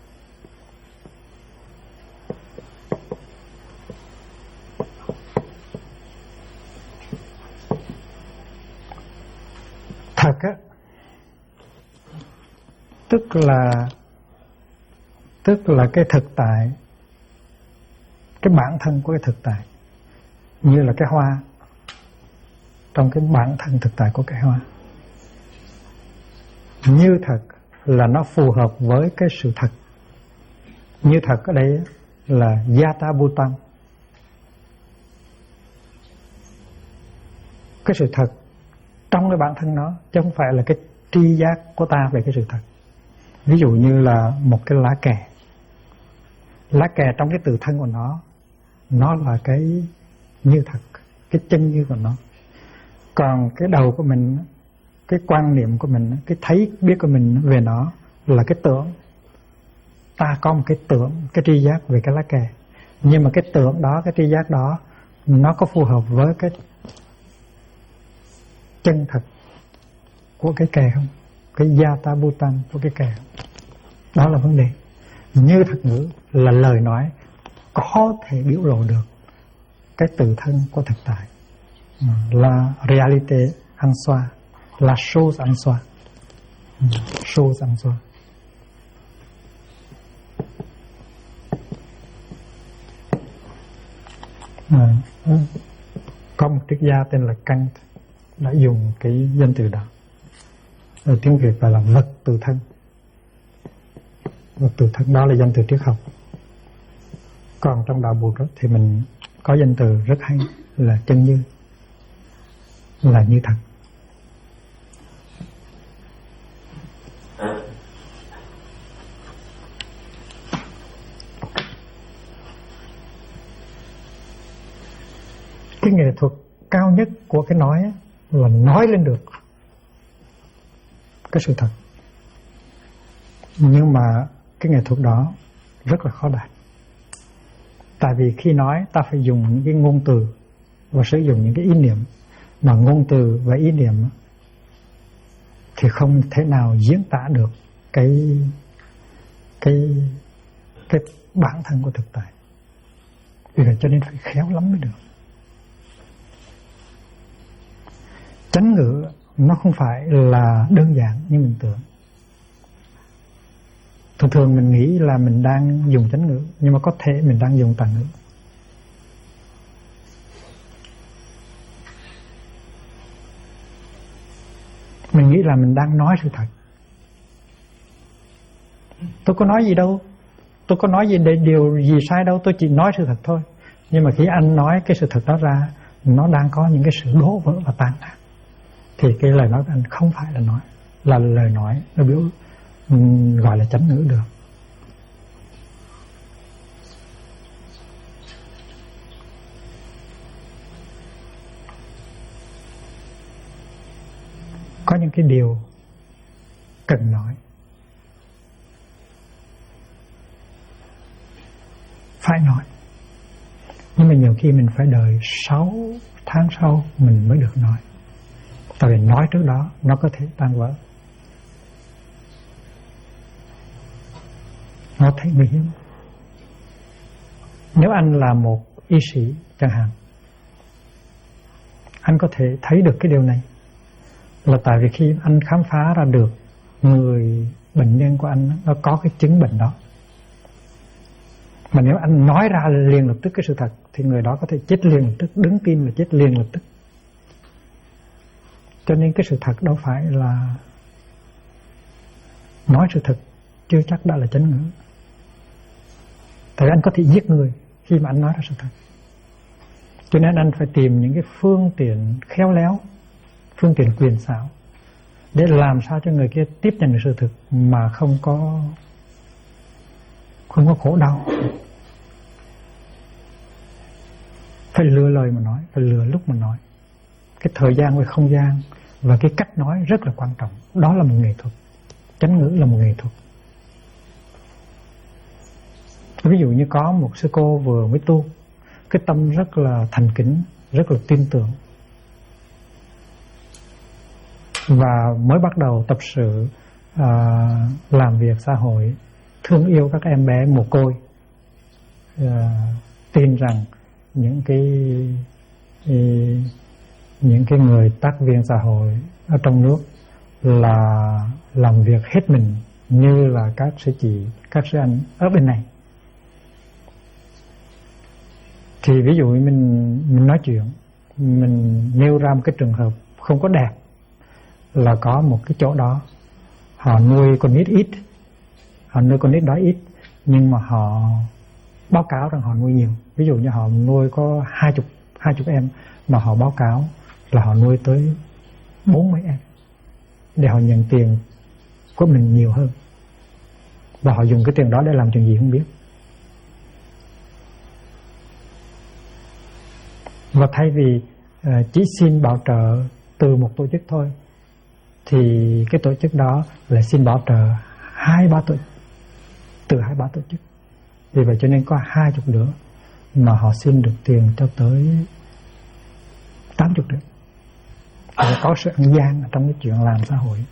Thật á, tức là cái thực tại, cái bản thân của cái thực tại, như là cái hoa, trong cái bản thân thực tại của cái hoa. Như thật là nó phù hợp với cái sự thật. Như thật ở đây là Yata Bhutam. Cái sự thật trong cái bản thân nó, chứ không phải là cái tri giác của ta về cái sự thật. Ví dụ như là một cái lá kè. Lá kè trong cái tự thân của nó là cái như thật, cái chân như của nó. Còn cái đầu của mình, cái quan niệm của mình, cái thấy biết của mình về nó là cái tưởng. Ta có một cái tưởng, cái tri giác về cái lá kè. Nhưng mà cái tưởng đó, cái tri giác đó, nó có phù hợp với cái chân thật của cái kè không? Cái Yata Bhutan của cái kè. Đó là vấn đề. Như thật ngữ là lời nói có thể biểu lộ được cái tự thân của thực tại, là reality en soi, là chose en soi, chose en soi. Có một triết gia tên là Kant, đã dùng cái danh từ đó. Ở tiếng Việt gọi là vật từ thân. Vật từ thân đó là danh từ triết học. Còn trong đạo Bụt đó, thì mình có danh từ rất hay là chân như, là như thật. Cái nghệ thuật cao nhất của cái nói là nói lên được cái sự thật. Nhưng mà cái nghệ thuật đó rất là khó đạt. Tại vì khi nói ta phải dùng những cái ngôn từ và sử dụng những cái ý niệm, mà ngôn từ và ý niệm thì không thể nào diễn tả được cái bản thân của thực tại. Vì vậy cho nên phải khéo lắm mới được. Chánh ngữ nó không phải là đơn giản như mình tưởng. Thường thường mình nghĩ là mình đang dùng chánh ngữ, nhưng mà có thể mình đang dùng tà ngữ. Mình nghĩ là mình đang nói sự thật. Tôi có nói gì đâu, tôi có nói gì để điều gì sai đâu, tôi chỉ nói sự thật thôi. Nhưng mà khi anh nói cái sự thật đó ra, nó đang có những cái sự đổ vỡ và tan nát, thì cái lời nói của anh không phải là nói, là lời nói nó biểu gọi là chánh ngữ được. Có những cái điều cần nói, phải nói, nhưng mà nhiều khi mình phải đợi 6 tháng sau mình mới được nói. Tại vì nói trước đó nó có thể tan vỡ, nó thấy nguy hiểm. Nếu anh là một y sĩ chẳng hạn, anh có thể thấy được cái điều này là tại vì khi anh khám phá ra được người bệnh nhân của anh nó có cái chứng bệnh đó, mà nếu anh nói ra liền lập tức cái sự thật thì người đó có thể chết liền lập tức, đứng tim là chết liền lập tức. Cho nên cái sự thật đâu phải là nói sự thật chưa chắc đã là chánh ngữ. Tại anh có thể giết người khi mà anh nói ra sự thật. Cho nên anh phải tìm những cái phương tiện khéo léo, phương tiện quyền xảo để làm sao cho người kia tiếp nhận được sự thực mà không có khổ đau. Phải lựa lời mà nói, phải lựa lúc mà nói. Cái thời gian với không gian và cái cách nói rất là quan trọng. Đó là một nghệ thuật. Chánh ngữ là một nghệ thuật. Ví dụ như có một sư cô vừa mới tu, cái tâm rất là thành kính, rất là tin tưởng, và mới bắt đầu tập sự làm việc xã hội, thương yêu các em bé mồ côi, tin rằng những cái người tác viên xã hội ở trong nước là làm việc hết mình như là các sư chị, các sư anh ở bên này. Thì ví dụ mình nói chuyện, mình nêu ra một cái trường hợp không có đẹp, là có một cái chỗ đó họ nuôi con nít ít, họ nuôi con nít đó ít, nhưng mà họ báo cáo rằng họ nuôi nhiều. Ví dụ như họ nuôi có 20 em, mà họ báo cáo là họ nuôi tới 40 em để họ nhận tiền của mình nhiều hơn, và họ dùng cái tiền đó để làm chuyện gì không biết. Và thay vì chỉ xin bảo trợ từ một tổ chức thôi, thì cái tổ chức đó lại xin bảo trợ 2-3 tổ chức, từ 2-3 tổ chức. Vì vậy cho nên có 20 nữa mà họ xin được tiền cho tới 80 nữa. Và có sự ăn gian trong cái chuyện làm xã hội.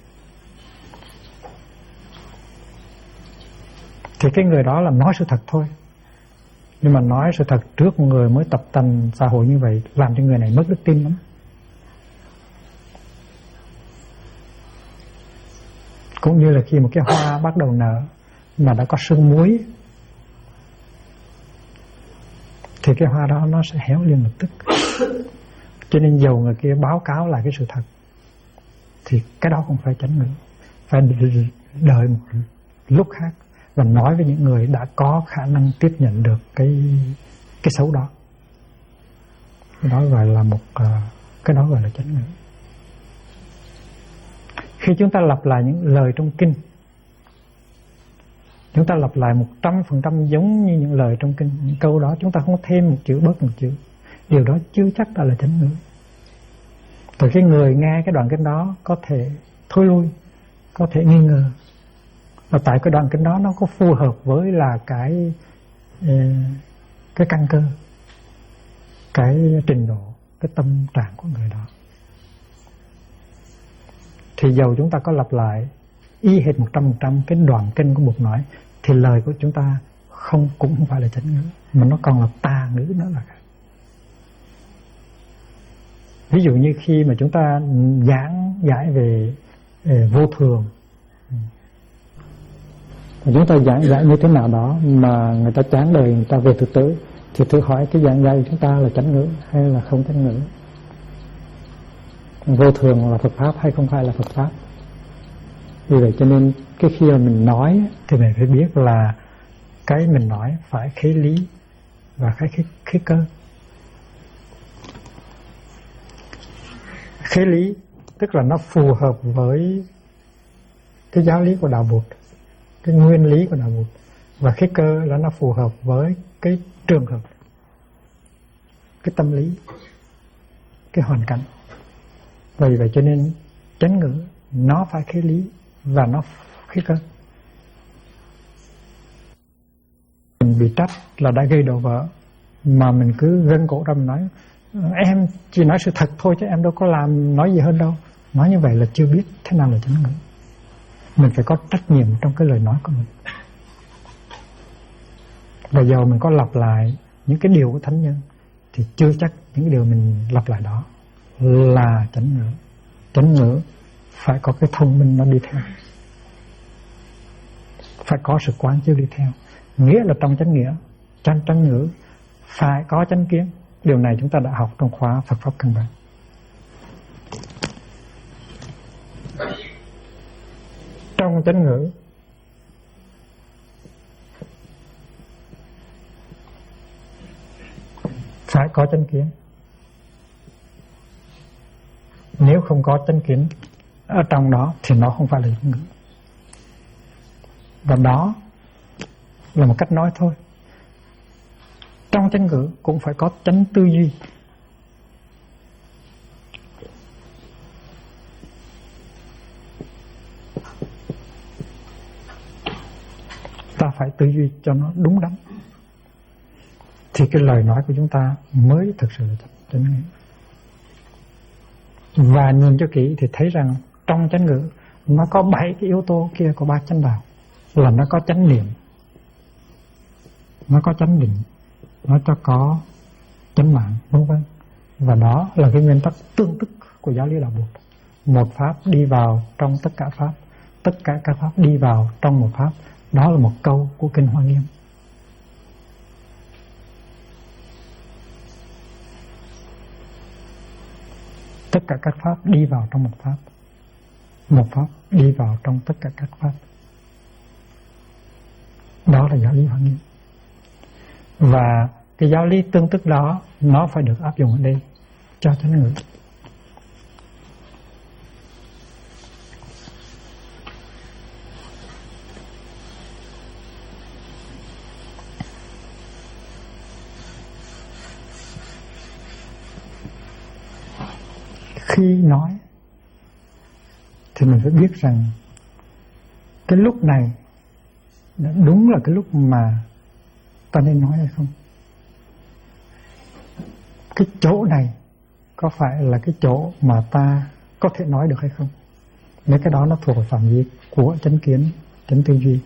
Thì cái người đó là nói sự thật thôi, nhưng mà nói sự thật trước một người mới tập tành xã hội như vậy làm cho người này mất đức tin lắm. Cũng như là khi một cái hoa bắt đầu nở mà đã có sương muối thì cái hoa đó nó sẽ héo liền lập tức. Cho nên dầu người kia báo cáo lại cái sự thật thì cái đó cũng phải chánh ngữ, phải đợi một lúc khác và nói với những người đã có khả năng tiếp nhận được cái xấu đó. Cái đó gọi là cái đó gọi là chánh ngữ. Khi chúng ta lặp lại những lời trong kinh, chúng ta lặp lại 100% giống như những lời trong kinh, những câu đó chúng ta không thêm một chữ bớt một chữ, điều đó chưa chắc đã là chánh ngữ. Rồi cái người nghe cái đoạn kinh đó có thể thôi lui, có thể nghi ngờ, và tại cái đoạn kinh đó nó có phù hợp với là cái căn cơ, cái trình độ, cái tâm trạng của người đó. Thì dầu chúng ta có lặp lại y hệt 100% cái đoạn kinh của Bụt nói, thì lời của chúng ta cũng không phải là chánh ngữ, mà nó còn là tà ngữ nữa là khác. Ví dụ như khi mà chúng ta giảng giải về vô thường, chúng ta giảng giải như thế nào đó mà người ta chán đời, người ta về thực tế, thì thử hỏi cái giảng giải của chúng ta là chánh ngữ hay là không chánh ngữ? Vô thường là Phật pháp hay không phải là Phật pháp? Vì vậy cho nên cái khi mà mình nói thì mình phải biết là cái mình nói phải khế lý và khế cơ. Khế lý tức là nó phù hợp với cái giáo lý của Đạo Bụt, cái nguyên lý của Đạo Bụt, và khế cơ là nó phù hợp với cái trường hợp, cái tâm lý, cái hoàn cảnh. Vì vậy cho nên chánh ngữ nó phải khế lý và nó khế cơ. Mình bị trách là đã gây đổ vỡ mà mình cứ gân cổ ra mình nói em chỉ nói sự thật thôi chứ em đâu có làm nói gì hơn đâu. Nói như vậy là chưa biết thế nào là chánh ngữ. Mình phải có trách nhiệm trong cái lời nói của mình. Và giờ mình có lặp lại những cái điều của thánh nhân thì chưa chắc những cái điều mình lặp lại đó là chánh ngữ. Chánh ngữ phải có cái thông minh nó đi theo, phải có sự quán chiếu đi theo. Nghĩa là trong chánh ngữ phải có chánh kiến. Điều này chúng ta đã học trong khóa Phật pháp căn bản. Trong chánh ngữ phải có chánh kiến. Nếu không có chánh kiến ở trong đó thì nó không phải là chánh ngữ. Và đó là một cách nói thôi. Trong chánh ngữ cũng phải có chánh tư duy. Ta phải tư duy cho nó đúng đắn thì cái lời nói của chúng ta mới thực sự là chánh ngữ. Và nhìn cho kỹ thì thấy rằng trong chánh ngữ nó có 7 cái yếu tố kia của 3 chánh đạo. Là nó có chánh niệm, nó có chánh định, nó cho có chánh mạng, vân vân. Và đó là cái nguyên tắc tương tức của giáo lý Đạo Bụt. Một pháp đi vào trong tất cả pháp, tất cả các pháp đi vào trong một pháp. Đó là một câu của Kinh Hoa Nghiêm. Tất cả các pháp đi vào trong một pháp, một pháp đi vào trong tất cả các pháp. Đó là giáo lý Hoa Nghiêm. Và cái giáo lý tương tức đó nó phải được áp dụng ở đây cho chánh ngữ. Khi nói thì mình phải biết rằng cái lúc này đúng là cái lúc mà ta nên nói hay không. Cái chỗ này có phải là cái chỗ mà ta có thể nói được hay không. Nếu cái đó nó thuộc vào phạm vi của chánh kiến, chánh tư duy.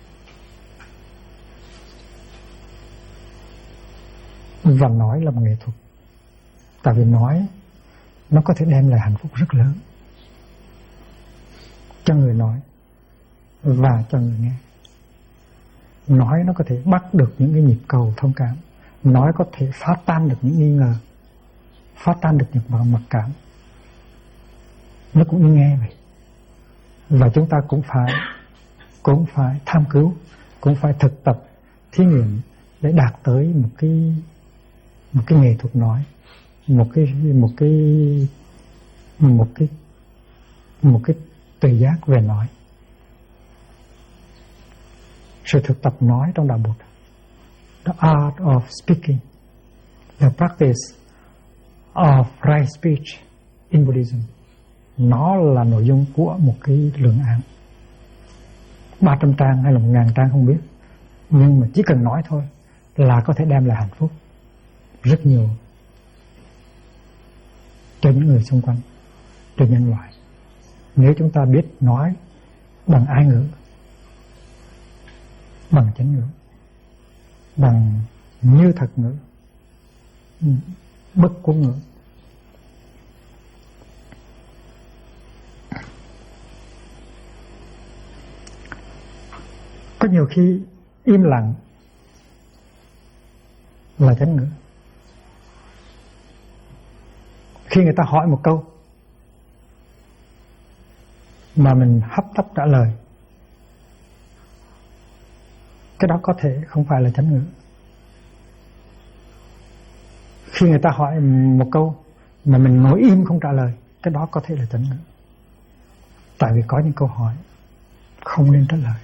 Và nói là một nghệ thuật. Tại vì nói nó có thể đem lại hạnh phúc rất lớn cho người nói và cho người nghe. Nói nó có thể bắt được những cái nhịp cầu thông cảm. Nói có thể phá tan được những nghi ngờ, phá tan được những mặc cảm. Nó cũng như nghe vậy. Và chúng ta cũng phải tham cứu, cũng phải thực tập thí nghiệm để đạt tới một cái nghệ thuật nói, một cái tự giác về nói. Sự thực tập nói trong đạo Bụt, the art of speaking, the practice of right speech in Buddhism, nó là nội dung của một cái luận án 300 trang hay là 1000 trang không biết, nhưng mà chỉ cần nói thôi là có thể đem lại hạnh phúc rất nhiều cho những người xung quanh, cho nhân loại. Nếu chúng ta biết nói bằng ái ngữ, bằng chánh ngữ, bằng như thật ngữ, bất cuốn ngữ. Có nhiều khi im lặng là chánh ngữ. Khi người ta hỏi một câu mà mình hấp tấp trả lời, cái đó có thể không phải là chánh ngữ. Khi người ta hỏi một câu mà mình ngồi im không trả lời, cái đó có thể là chánh ngữ. Tại vì có những câu hỏi không nên trả lời.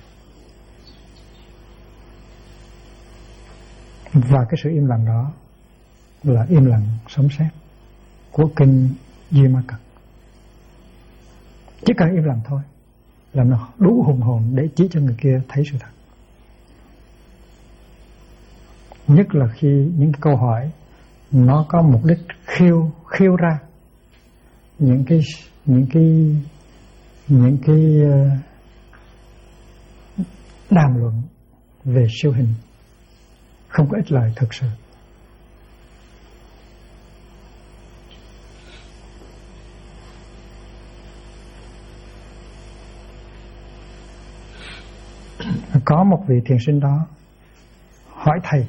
Và cái sự im lặng đó là im lặng sống sét của kinh Duy Ma Cật. Chỉ cần im lặng thôi là nó đủ hùng hồn để chỉ cho người kia thấy sự thật. Nhất là khi những cái câu hỏi nó có mục đích khiêu ra những cái đàm luận về siêu hình không có ích lợi thực sự. Có một vị thiền sinh đó hỏi thầy: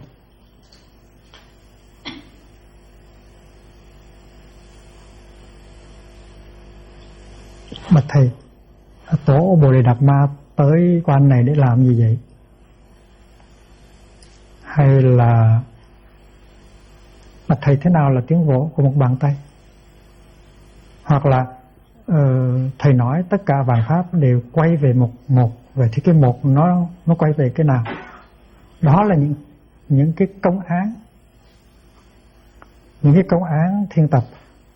bạch thầy, tổ Bồ Đề Đạt Ma tới quan này để làm gì vậy? Hay là bạch thầy, thế nào là tiếng vỗ của một bàn tay? Hoặc là thầy nói tất cả vạn pháp đều quay về một, vậy thì cái một nó quay về cái nào? Đó là những cái công án, những cái công án thiên tập.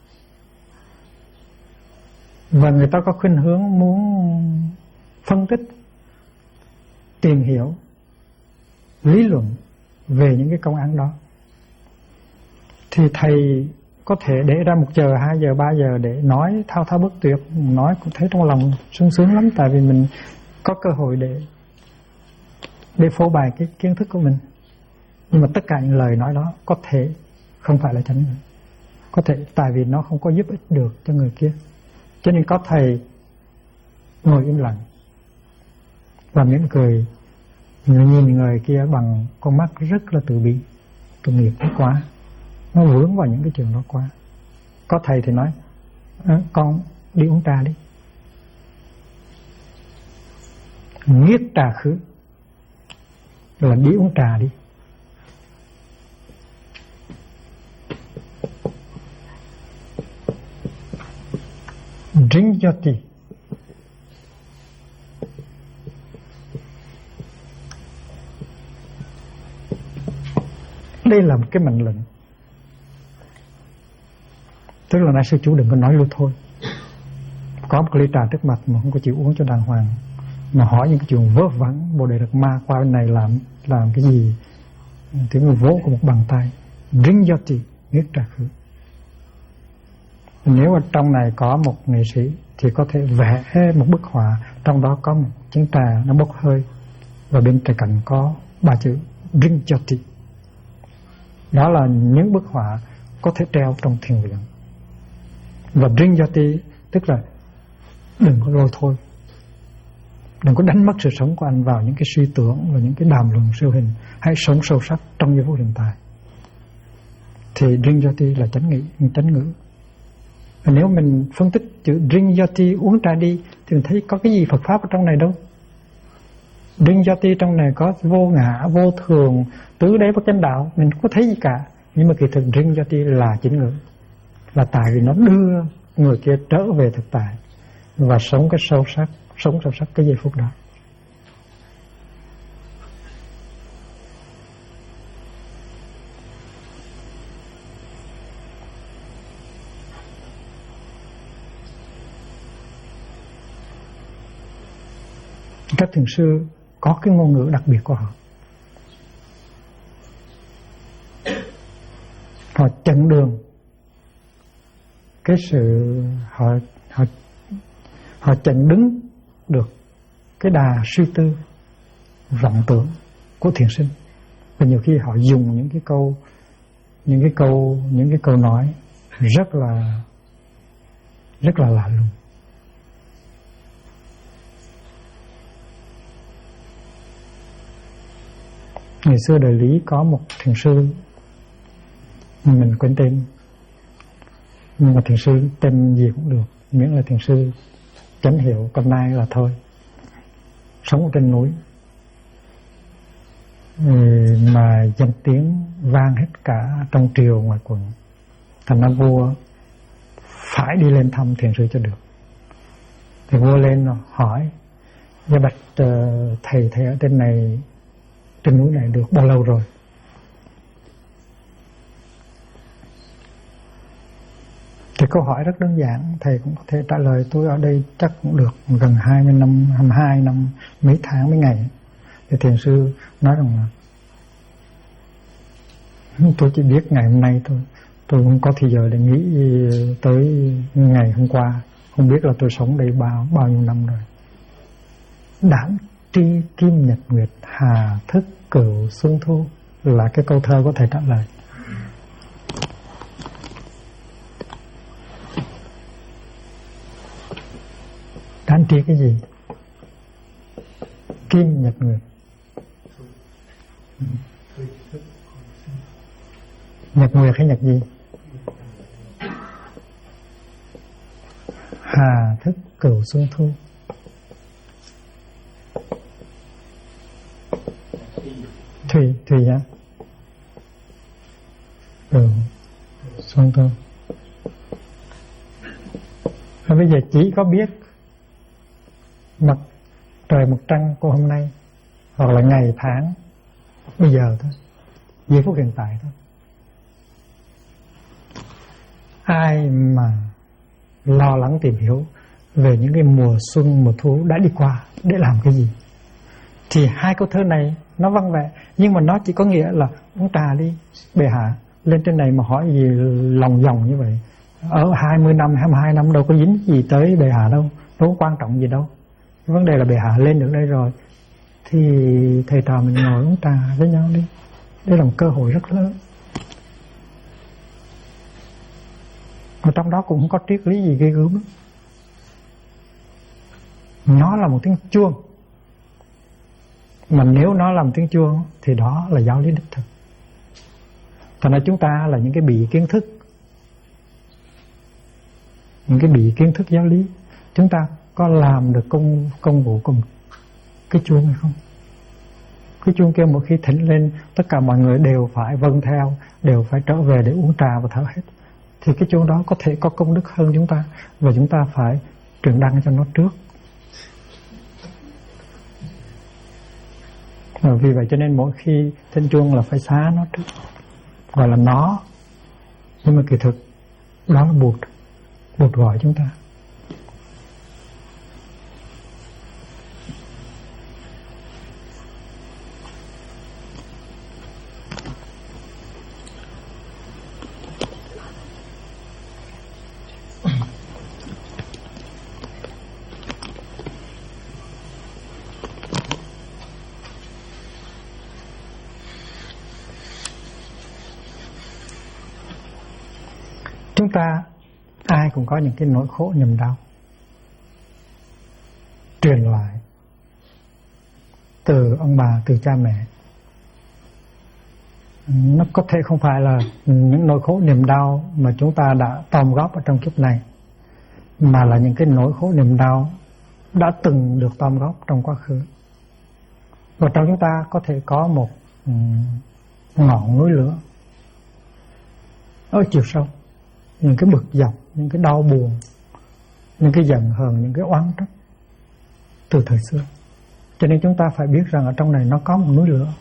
Và người ta có khuynh hướng muốn phân tích, tìm hiểu, lý luận về những cái công án đó. Thì thầy có thể để ra 1 giờ, 2 giờ, 3 giờ để nói thao thao bất tuyệt, nói cũng thấy trong lòng sung sướng lắm, tại vì mình có cơ hội để phô bày cái kiến thức của mình. Nhưng mà tất cả những lời nói đó có thể không phải là chánh ngữ. Có thể tại vì nó không có giúp ích được cho người kia. Cho nên có thầy ngồi im lặng và mỉm cười, nhìn người kia bằng con mắt rất là từ bi, tội nghiệp quá, nó vướng vào những cái chuyện đó quá. Có thầy thì nói: con đi uống trà đi. Nghiết trà khứ là đi uống trà đi. Drink your tea. Đây là một cái mệnh lệnh. Tức là đại sư chú đừng có nói lưu thôi. Có một ly trà trước mặt mà không có chịu uống cho đàng hoàng, mà hỏi những cái chuyện vớ vẩn, Bồ Đề Đạt Ma qua bên này làm cái gì, tiếng người vỗ của một bàn tay. Drink your tea, nghiết trà khứ. Nếu ở trong này có một nghệ sĩ thì có thể vẽ một bức họa, trong đó có một chén trà nó bốc hơi và bên trái cạnh có 3 chữ Drink your tea. Đó là những bức họa có thể treo trong thiền viện. Và drink your tea tức là đừng có lôi thôi, đừng có đánh mất sự sống của anh vào những cái suy tưởng và những cái đàm luận siêu hình. Hãy sống sâu sắc trong giây phút hiện tại. thì Rinjati là chánh ngữ. Và nếu mình phân tích chữ Rinjati uống trà đi thì mình thấy có cái gì Phật pháp ở trong này đâu. Rinjati trong này có vô ngã, vô thường, tứ đế bất chánh đạo, mình không có thấy gì cả. Nhưng mà kỳ thực Rinjati là chánh ngữ, là tại vì nó đưa người kia trở về thực tại và sống sâu sắc cái giây phút đó. Các thiền sư có cái ngôn ngữ đặc biệt của họ. Họ chặn đường cái sự họ chặn đứng được cái đà suy tư vọng tưởng của thiền sinh. Và nhiều khi họ dùng những cái câu nói rất là lạ lùng. Ngày xưa đời Lý có một thiền sư, mình quên tên, nhưng mà thiền sư tên gì cũng được, miễn là thiền sư chánh hiệu Cam Nai là thôi. Sống ở trên núi mà danh tiếng vang hết cả trong triều ngoài quận, thành ra vua phải đi lên thăm thiền sư cho được. Thì vua lên hỏi: dạ bạch thầy ở trên này, trên núi này được bao lâu rồi? Thì câu hỏi rất đơn giản, thầy cũng có thể trả lời: tôi ở đây chắc cũng được gần 20 năm, 22 năm, mấy tháng, mấy ngày. Thì thiền sư nói rằng là tôi chỉ biết ngày hôm nay thôi, tôi không có thì giờ để nghĩ tới ngày hôm qua, không biết là tôi sống đây bao nhiêu năm rồi. Đản tri kim nhật nguyệt, hà thức cửu xuân thu là cái câu thơ có thể trả lời. Đản tri cái gì? Kim nhật nguyệt. Nhật nguyệt hay nhật gì? Hà thức cửu xuân thu. Thùy nhá. Xuân thu. Và bây giờ chỉ có biết mặt trời mặt trăng của hôm nay, hoặc là ngày tháng bây giờ thôi, giây phút hiện tại thôi. Ai mà lo lắng tìm hiểu về những cái mùa xuân, mùa thu đã đi qua để làm cái gì? Thì hai câu thơ này nó văng vẹ, nhưng mà nó chỉ có nghĩa là uống trà đi bệ hạ, lên trên này mà hỏi gì lòng vòng như vậy. Ở 20 năm, 22 năm đâu có dính gì tới bệ hạ đâu, đâu có quan trọng gì đâu. Cái vấn đề là bệ hạ lên được đây rồi thì thầy trò mình ngồi uống trà với nhau đi. Đây là một cơ hội rất lớn. Ở trong đó cũng không có triết lý gì ghê gớm. Nó là một tiếng chuông, mà nếu nó làm tiếng chuông thì đó là giáo lý đích thực. Thành ra chúng ta là những cái bị kiến thức, những cái bị kiến thức giáo lý. Chúng ta có làm được công vụ cùng cái chuông hay không? Cái chuông kêu một khi thỉnh lên, tất cả mọi người đều phải vâng theo, đều phải trở về để uống trà và thở hết. Thì cái chuông đó có thể có công đức hơn chúng ta, và chúng ta phải truyền đăng cho nó trước. Và vì vậy cho nên mỗi khi thỉnh chuông là phải xá nó trước, gọi là nó. Nhưng mà kỳ thực đó là buộc gọi chúng ta. Chúng ta ai cũng có những cái nỗi khổ niềm đau truyền lại từ ông bà, từ cha mẹ. nó có thể không phải là những nỗi khổ niềm đau mà chúng ta đã tóm góp ở trong kiếp này, mà là những cái nỗi khổ niềm đau đã từng được tóm góp trong quá khứ. Và trong chúng ta có thể có một ngọn núi lửa ở chiều sâu, những cái bực dọc, những cái đau buồn, những cái giận hờn, những cái oán trách từ thời xưa. Cho nên chúng ta phải biết rằng ở trong này nó có một núi lửa.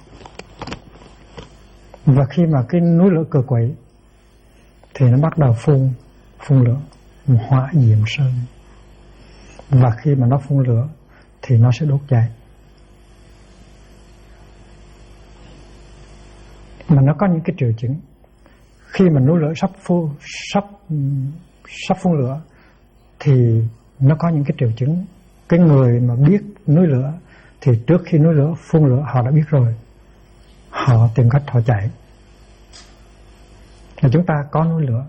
Và khi mà cái núi lửa cờ quậy thì nó bắt đầu phun lửa, hỏa diệm sơn. Và khi mà nó phun lửa thì nó sẽ đốt cháy. Mà nó có những cái triệu chứng. Khi mà núi lửa sắp phun lửa thì nó có những cái triệu chứng. Cái người mà biết núi lửa thì trước khi núi lửa phun lửa họ đã biết rồi, họ tìm cách họ chạy. Là chúng ta có núi lửa,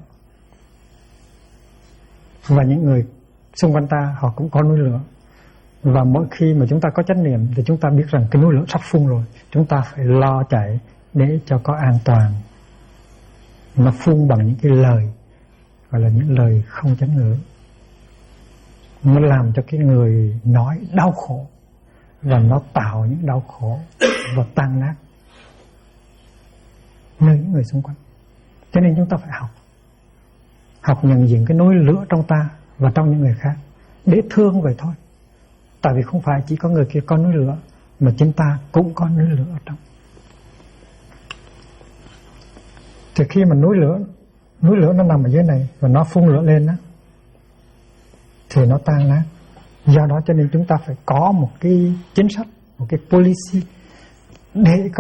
và những người xung quanh ta họ cũng có núi lửa. Và mỗi khi mà chúng ta có chánh niệm thì chúng ta biết rằng cái núi lửa sắp phun rồi, chúng ta phải lo chạy để cho có an toàn. Nó phun bằng những cái lời gọi là những lời không chánh ngữ. Nó làm cho cái người nói đau khổ, và nó tạo những đau khổ và tan nát nơi những người xung quanh. Cho nên chúng ta phải học nhận diện cái núi lửa trong ta và trong những người khác để thương vậy thôi. Tại vì không phải chỉ có người kia có núi lửa, mà chính ta cũng có núi lửa ở trong. Thì khi mà núi lửa nó nằm ở dưới này và nó phun lửa lên đó, thì nó tan nát. Do đó cho nên chúng ta phải có một cái chính sách, một cái policy để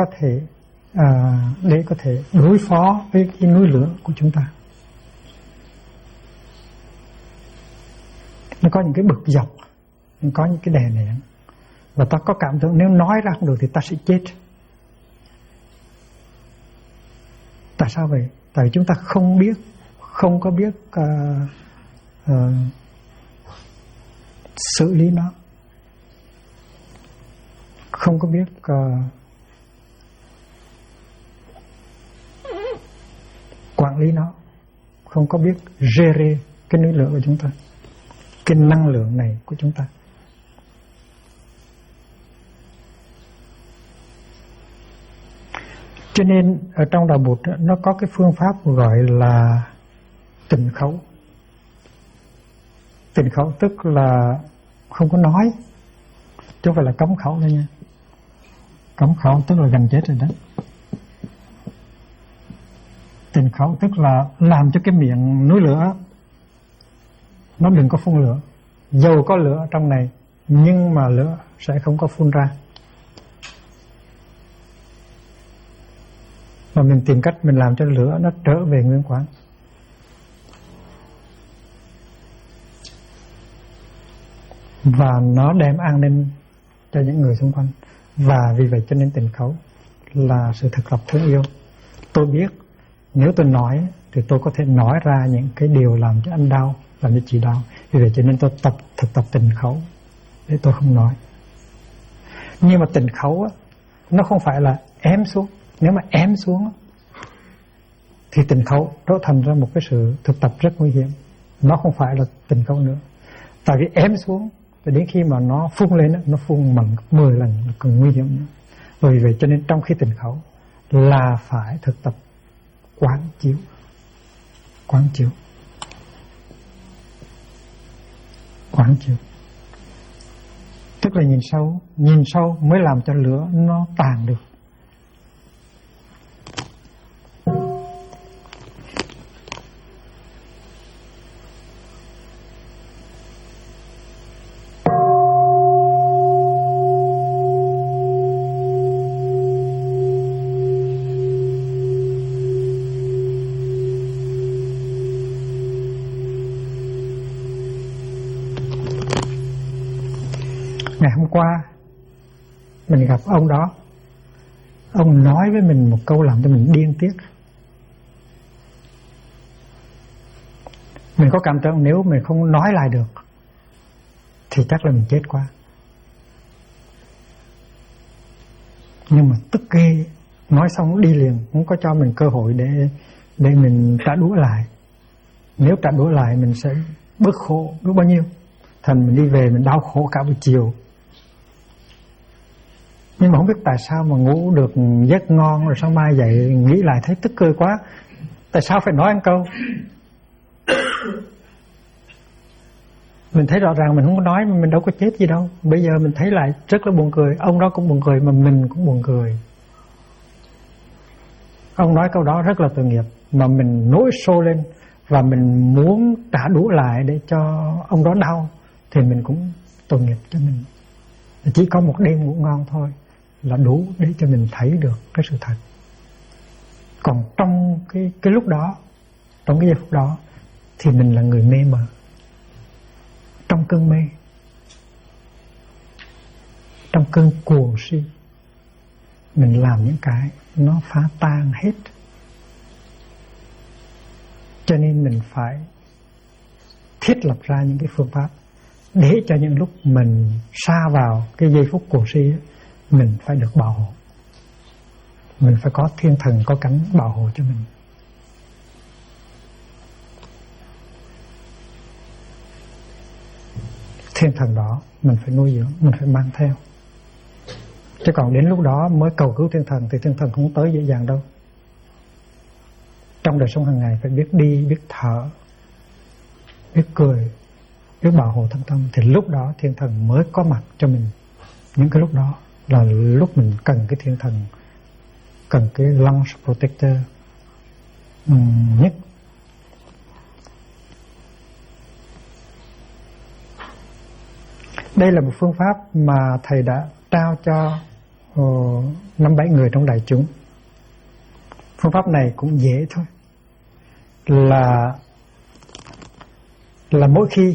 có thể đối phó với cái núi lửa của chúng ta. Nó có những cái bực dọc, nó có những cái đè nén, và ta có cảm tưởng nếu nói ra không được thì ta sẽ chết. Tại sao vậy? Tại vì chúng ta không có biết xử lý nó, không có biết quản lý nó, không có biết gérer cái núi lửa của chúng ta, cái năng lượng này của chúng ta. Cho nên ở trong đạo Bụt nó có cái phương pháp gọi là tịnh khẩu. Tịnh khẩu tức là không có nói, chứ không phải là cấm khẩu nữa nha. Cấm khẩu tức là gần chết rồi đó. Tịnh khẩu tức là làm cho cái miệng núi lửa nó đừng có phun lửa. Dầu có lửa trong này nhưng mà lửa sẽ không có phun ra. Và mình tìm cách mình làm cho lửa nó trở về nguyên quán. Và nó đem an ninh cho những người xung quanh. Và vì vậy cho nên tịnh khẩu là sự thực tập thương yêu. Tôi biết nếu tôi nói thì tôi có thể nói ra những cái điều làm cho anh đau, làm cho chị đau. Vì vậy cho nên tôi thực tập tịnh khẩu để tôi không nói. Nhưng mà tịnh khẩu á, nó không phải là ém xuống. Nếu mà ém xuống thì tịnh khẩu trở thành ra một cái sự thực tập rất nguy hiểm. Nó không phải là tịnh khẩu nữa. Tại vì ém xuống thì đến khi mà nó phun lên, nó phun bằng 10 lần còn nguy hiểm nữa. Vì vậy cho nên trong khi tịnh khẩu là phải thực tập quán chiếu. Quán chiếu tức là nhìn sâu mới làm cho lửa nó tàn được. Ngày hôm qua mình gặp ông đó, ông nói với mình một câu làm cho mình điên tiết. Mình có cảm tưởng nếu mình không nói lại được thì chắc là mình chết quá. Nhưng mà tức ghê, Nói xong đi liền, không có cho mình cơ hội để mình trả đũa lại. Nếu trả đũa lại mình sẽ bớt khổ biết bao nhiêu. Thành mình đi về mình đau khổ cả buổi chiều. Nhưng mà không biết tại sao mà ngủ được giấc ngon, rồi sáng mai dậy nghĩ lại thấy tức cười quá. Tại sao phải nói một câu? Mình thấy rõ ràng mình không có nói, mình đâu có chết gì đâu. Bây giờ mình thấy lại rất là buồn cười. Ông đó cũng buồn cười mà mình cũng buồn cười. Ông nói câu đó rất là tội nghiệp, mà mình nổi sôi lên và mình muốn trả đũa lại để cho ông đó đau, thì mình cũng tội nghiệp cho mình. Chỉ có một đêm ngủ ngon thôi là đủ để cho mình thấy được cái sự thật. Còn trong cái lúc đó, trong cái giây phút đó, thì mình là người mê mờ, trong cơn mê, trong cơn cuồng si, mình làm những cái nó phá tan hết. Cho nên mình phải thiết lập ra những cái phương pháp để cho những lúc mình sa vào cái giây phút cuồng si, mình phải được bảo hộ. Mình phải có thiên thần có cánh bảo hộ cho mình. Thiên thần đó mình phải nuôi dưỡng, mình phải mang theo. Chứ còn đến lúc đó mới cầu cứu thiên thần thì thiên thần không tới dễ dàng đâu. Trong đời sống hàng ngày phải biết đi, biết thở, biết cười, biết bảo hộ thân tâm, thì lúc đó thiên thần mới có mặt cho mình. Những cái lúc đó là lúc mình cần cái thiên thần, cần cái lungs protector nhất. Đây là một phương pháp mà thầy đã trao cho 5-7 người trong đại chúng. Phương pháp này cũng dễ thôi, là mỗi khi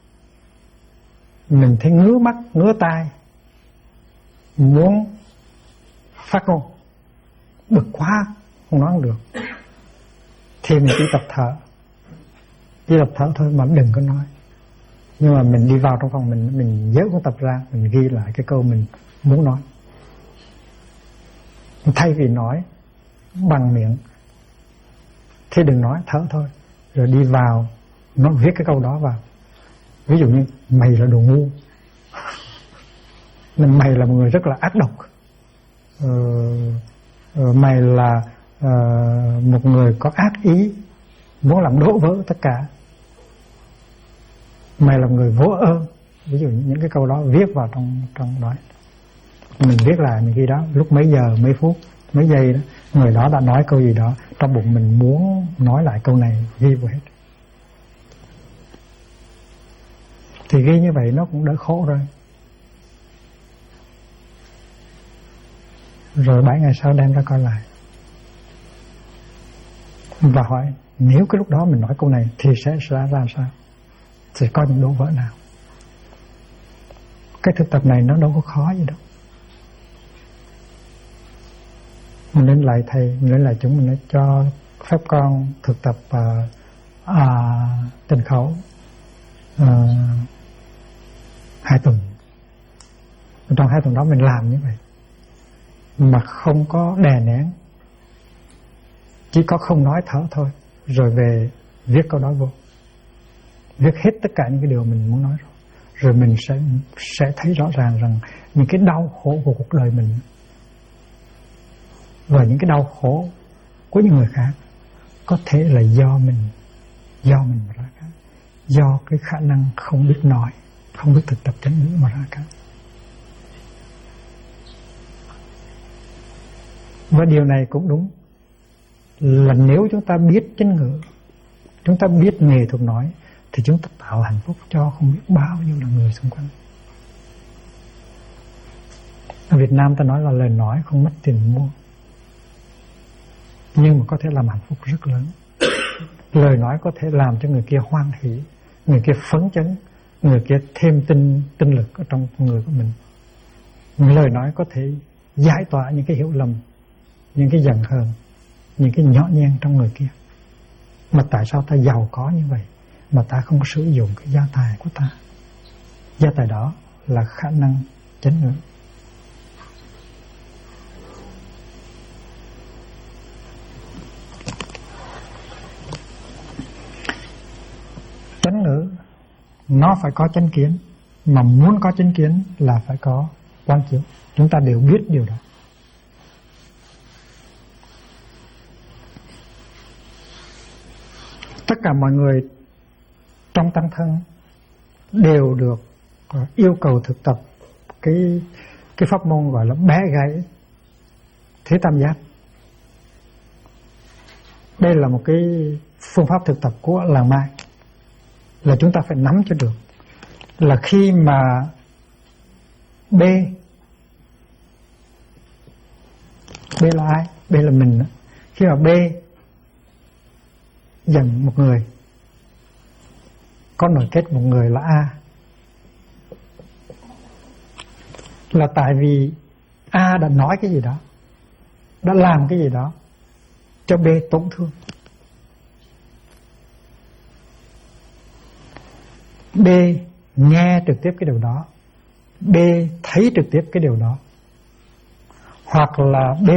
mình thấy ngứa mắt, ngứa tai, muốn phát ngôn, bực quá không nói được, thì mình chỉ tập thở thôi, mà đừng có nói. Nhưng mà mình đi vào trong phòng mình dỡ cuốn tập ra, mình ghi lại cái câu mình muốn nói. Thay vì nói bằng miệng thì đừng nói, thở thôi, rồi đi vào nó viết cái câu đó vào. Ví dụ như mày là đồ ngu, nên mày là một người rất là ác độc, mày là một người có ác ý, muốn làm đổ vỡ tất cả, mày là người vô ơn. Ví dụ những cái câu đó viết vào trong đó, mình viết lại, mình ghi đó lúc mấy giờ, mấy phút, mấy giây đó, người đó đã nói câu gì đó, trong bụng mình muốn nói lại câu này, ghi vào hết. Thì ghi như vậy nó cũng đỡ khổ rồi. Rồi 7 ngày sau đem ra coi lại và hỏi nếu cái lúc đó mình nói câu này thì sẽ ra sao, sẽ có những đổ vỡ nào. Cái thực tập này nó đâu có khó gì đâu. Mình lên lại thầy, mình lên lại chúng, mình cho phép con thực tập tình khẩu 2 tuần. Trong 2 tuần đó mình làm như vậy mà không có đè nén, chỉ có không nói, thở thôi, rồi về viết câu đó vô, viết hết tất cả những cái điều mình muốn nói rồi mình sẽ thấy rõ ràng rằng những cái đau khổ của cuộc đời mình và những cái đau khổ của những người khác có thể là do mình mà ra cả, do cái khả năng không biết nói, không biết thực tập chánh ngữ mà ra cả. Và điều này cũng đúng, là nếu chúng ta biết chánh ngữ, chúng ta biết nghệ thuật nói, thì chúng ta tạo hạnh phúc cho không biết bao nhiêu là người xung quanh. Ở Việt Nam ta nói là lời nói không mất tiền mua, nhưng mà có thể làm hạnh phúc rất lớn. Lời nói có thể làm cho người kia hoan hỷ, người kia phấn chấn, người kia thêm tinh lực ở trong con người của mình. Lời nói có thể giải tỏa những cái hiểu lầm, những cái giận hờn, những cái nhỏ nhen trong người kia. Mà tại sao ta giàu có như vậy mà ta không sử dụng cái gia tài của ta? Gia tài đó là khả năng chánh ngữ. nó phải có chánh kiến, mà muốn có chánh kiến là phải có quán chiếu. Chúng ta đều biết điều đó. Tất cả mọi người trong tăng thân đều được yêu cầu thực tập cái pháp môn gọi là bẻ gãy thế tam giác. Đây là một cái phương pháp thực tập của làng Mai, là chúng ta phải nắm cho được, là khi mà B là ai? B là mình đó. Khi mà B giận một người, có nội kết một người là A, là tại vì A đã nói cái gì đó, đã làm cái gì đó cho B tổn thương. B nghe trực tiếp cái điều đó, B thấy trực tiếp cái điều đó, hoặc là B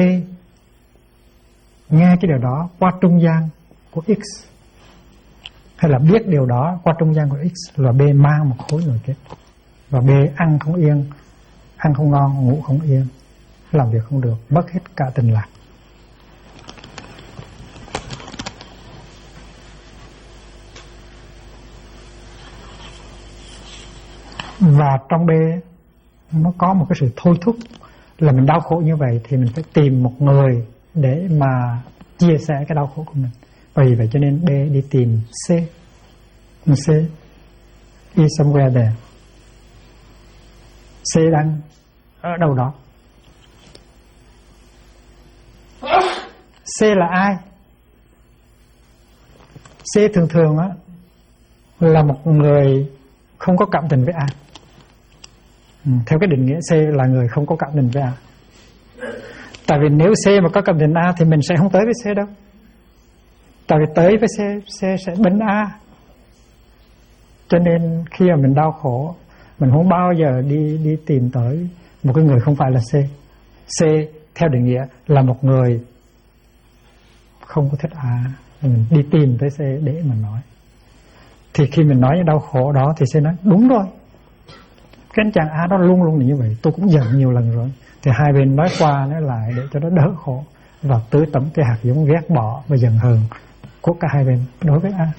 nghe cái điều đó qua trung gian của X, hay là biết điều đó qua trung gian của X, là B mang một khối nội kết, và B ăn không yên, ăn không ngon, ngủ không yên, làm việc không được, mất hết cả tình lạc. Và trong B nó có một cái sự thôi thúc là mình đau khổ như vậy thì mình phải tìm một người để mà chia sẻ cái đau khổ của mình. Vì vậy cho nên B đi tìm C. C is somewhere there. C đang ở đâu đó. C là ai? C thường thường á là một người không có cảm tình với A. Theo cái định nghĩa C là người không có cảm tình với A. Tại vì nếu C mà có cảm tình A thì mình sẽ không tới với C đâu. Tại vì tới với C sẽ bên A. Cho nên khi mà mình đau khổ, mình không bao giờ đi tìm tới một cái người không phải là C. C theo định nghĩa là một người không có thích A, mình đi tìm tới C để mà nói. Thì khi mình nói những đau khổ đó thì C nói đúng rồi, cái anh chàng A đó luôn luôn là như vậy, tôi cũng giận nhiều lần rồi. Thì hai bên nói qua nói lại để cho nó đỡ khổ, và tưới tẩm cái hạt giống ghét bỏ và giận hờn của cả hai bên đối với A.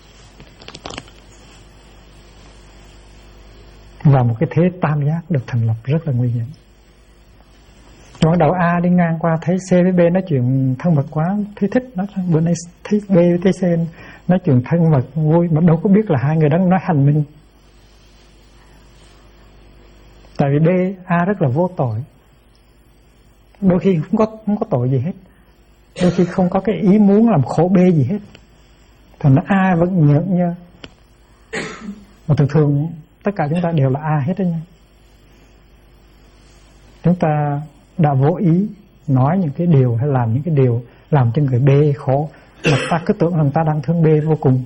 Và một cái thế tam giác được thành lập rất là nguy hiểm. Trong đầu A đi ngang qua thấy C với B nói chuyện thân mật quá, thấy thích, nói bữa nay thấy B với C nói chuyện thân mật vui, mà đâu có biết là hai người đang nói hành mình. Tại vì B, A rất là vô tội, đôi khi không có tội gì hết, đôi khi không có cái ý muốn làm khổ B gì hết, thành ra A vẫn nhẫn nhơ. Mà thường tất cả chúng ta đều là A hết đó nha. Chúng ta đã vô ý nói những cái điều hay làm những cái điều làm cho người B khổ, mà ta cứ tưởng rằng ta đang thương B vô cùng.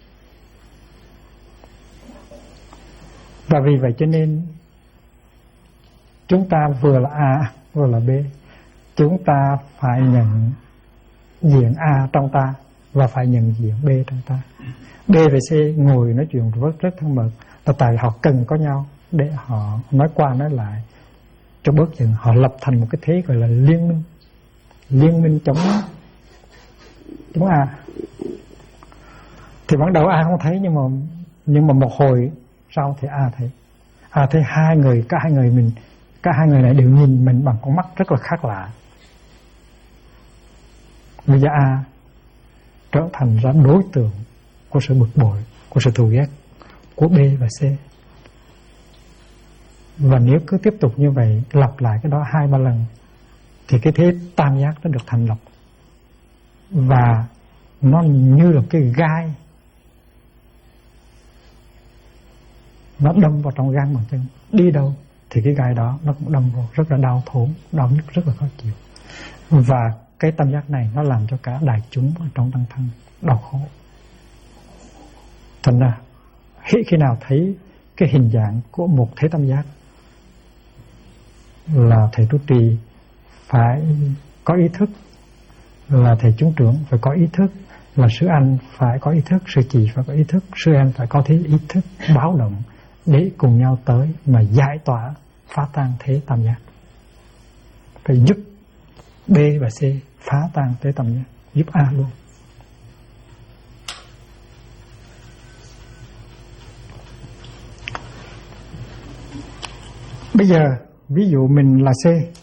Và vì vậy cho nên chúng ta vừa là A vừa là B. Chúng ta phải nhận diện A trong ta và phải nhận diện B trong ta. B và C ngồi nói chuyện rất thân mật, là tại họ cần có nhau để họ nói qua nói lại cho bớt giận. Họ lập thành một cái thế gọi là liên minh chống A. Thì ban đầu A không thấy, nhưng mà một hồi sau thì A thấy. A thấy cả hai người này đều nhìn mình bằng con mắt rất là khác lạ. Bây giờ A trở thành ra đối tượng của sự bực bội, của sự thù ghét của B và C. Và nếu cứ tiếp tục như vậy, lặp lại cái đó 2-3 lần, thì cái thế tam giác nó được thành lập. Và nó như là cái gai, nó đâm vào trong gan bàn chân. Đi đâu thì cái gai đó nó cũng đâm vào, rất là đau thốn, đau nhức, rất là khó chịu. Và cái tam giác này nó làm cho cả đại chúng ở trong tăng thân đau khổ. Thành ra khi nào thấy cái hình dạng của một thế tam giác là thầy trụ trì phải có ý thức, là thầy chúng trưởng phải có ý thức, là sư anh phải có ý thức, sư chị phải có ý thức, sư em phải có ý thức báo động để cùng nhau tới mà giải tỏa phá tan thế tam giác. Phải giúp B và C phá tan thế tam giác, giúp A luôn. Bây giờ ví dụ mình là C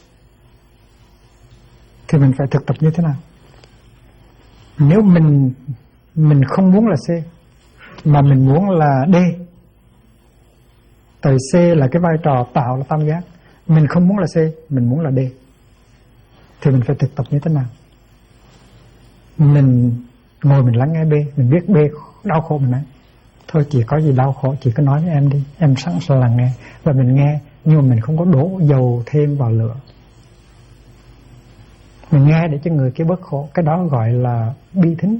thì mình phải thực tập như thế nào? Nếu mình không muốn là C mà mình muốn là D, tại C là cái vai trò tạo là tam giác, mình không muốn là C, mình muốn là D, thì mình phải thực tập như thế nào? Mình ngồi mình lắng nghe B, mình biết B đau khổ, mình nói thôi chị có gì đau khổ chị cứ nói với em đi, em sẵn sàng lắng nghe. Và mình nghe, nhưng mà mình không có đổ dầu thêm vào lửa. Mình nghe để cho người kia bớt khổ. Cái đó gọi là bi thính.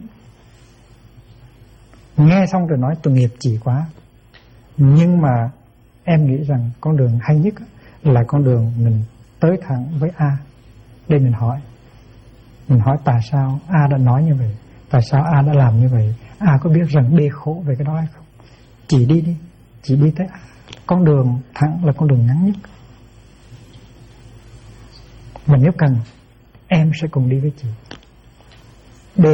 Nghe xong rồi nói tội nghiệp chị quá, nhưng mà em nghĩ rằng con đường hay nhất là con đường mình tới thẳng với A để mình hỏi. Mình hỏi tại sao A đã nói như vậy, tại sao A đã làm như vậy, A có biết rằng B khổ về cái đó hay không? Chị đi đi, chị đi tới A. Con đường thẳng là con đường ngắn nhất. Và nếu cần, em sẽ cùng đi với chị. B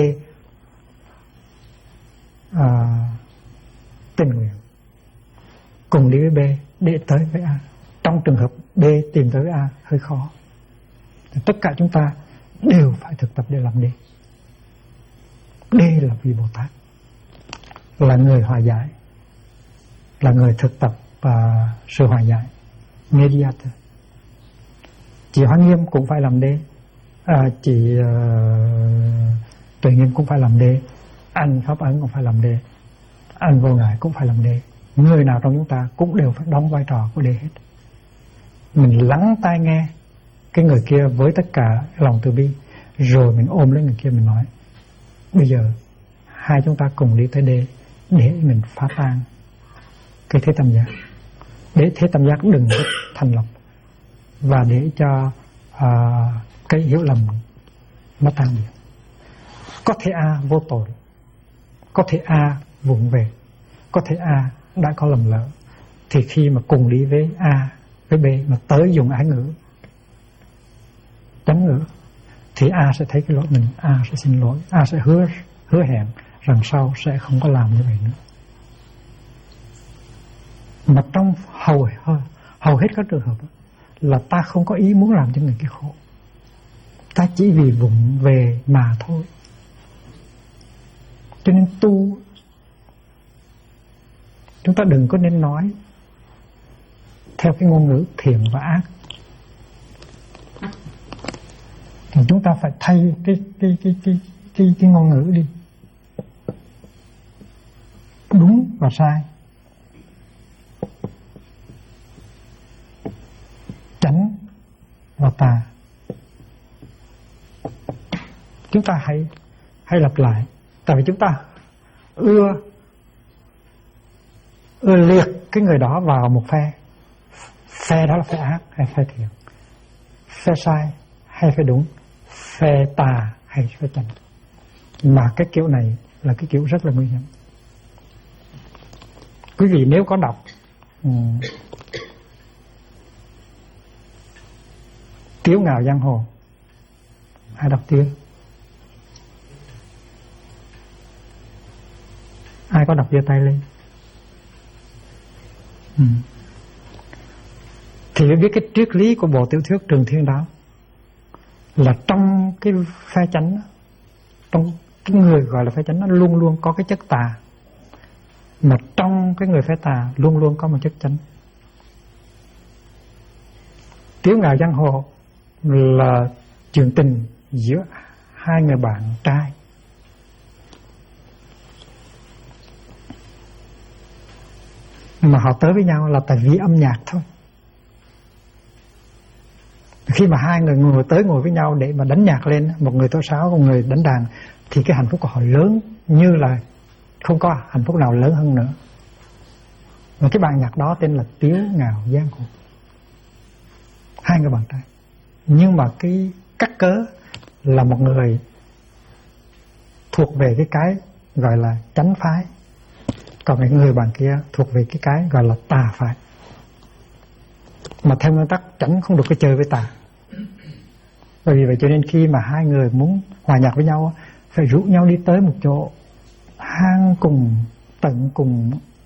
tình nguyện cùng đi với B để tới với A. Trong trường hợp B tìm tới A hơi khó, tất cả chúng ta đều phải thực tập để làm D. D là vị Bồ Tát, là người hòa giải, là người thực tập sự hòa giải, mediator. Chị Hoa Nghiêm cũng phải làm D, chị Tuệ Nghiêm cũng phải làm D, anh Pháp Ấn cũng phải làm D, anh Vô Ngại cũng phải làm D. Người nào trong chúng ta cũng đều phải đóng vai trò của D hết. Mình lắng tai nghe cái người kia với tất cả lòng từ bi, rồi mình ôm lấy người kia, mình nói bây giờ hai chúng ta cùng đi tới D để mình phá tan cái thế tam giác, để thế tam giác đừng có thành lập, và để cho cái hiểu lầm nó tan biến. Có thể A vô tội, có thể A vụng về, có thể A đã có lầm lỡ, thì khi mà cùng đi với A với B mà tới dùng ái ngữ chánh ngữ thì A sẽ thấy cái lỗi mình, A sẽ xin lỗi, A sẽ hứa hẹn rằng sau sẽ không có làm như vậy nữa. Mà trong hầu hết các trường hợp là ta không có ý muốn làm cho người kia khổ, ta chỉ vì vụng về mà thôi. Cho nên tu, chúng ta đừng có nên nói theo cái ngôn ngữ thiện và ác. Thì chúng ta phải thay cái ngôn ngữ đi, đúng và sai, chánh và tà. Chúng ta hãy lặp lại, tại vì chúng ta ưa liệt cái người đó vào một phe đó là phe ác hay phe thiện, phe sai hay phe đúng, phe tà hay phe chánh. Mà cái kiểu này là cái kiểu rất là nguy hiểm. Quý vị nếu có đọc Tiếu Ngạo Giang Hồ, ai đọc chưa? Ai có đọc giơ tay lên. Thì phải biết cái triết lý của Bộ Tiểu Thuyết Trường Thiên Đạo là trong cái phe chánh, trong cái người gọi là phe chánh, nó luôn luôn có cái chất tà, mà trong cái người phe tà luôn luôn có một chất chánh. Tiếu Ngạo Giang Hồ là chuyện tình giữa hai người bạn trai. Mà họ tới với nhau là tại vì âm nhạc thôi. Khi mà hai người ngồi với nhau để mà đánh nhạc lên, một người tấu sáo, một người đánh đàn, thì cái hạnh phúc của họ lớn như là không có hạnh phúc nào lớn hơn nữa. Và cái bản nhạc đó tên là Tiếu Ngạo Giang Hồ. Hai người bạn trai. Nhưng mà cái cắt cớ là một người thuộc về cái gọi là chánh phái, còn cái người bạn kia thuộc về cái gọi là tà phái. Mà theo nguyên tắc chánh không được có chơi với tà. Bởi vì vậy cho nên khi mà hai người muốn hòa nhạc với nhau phải rủ nhau đi tới một chỗ hang cùng, tận cùng,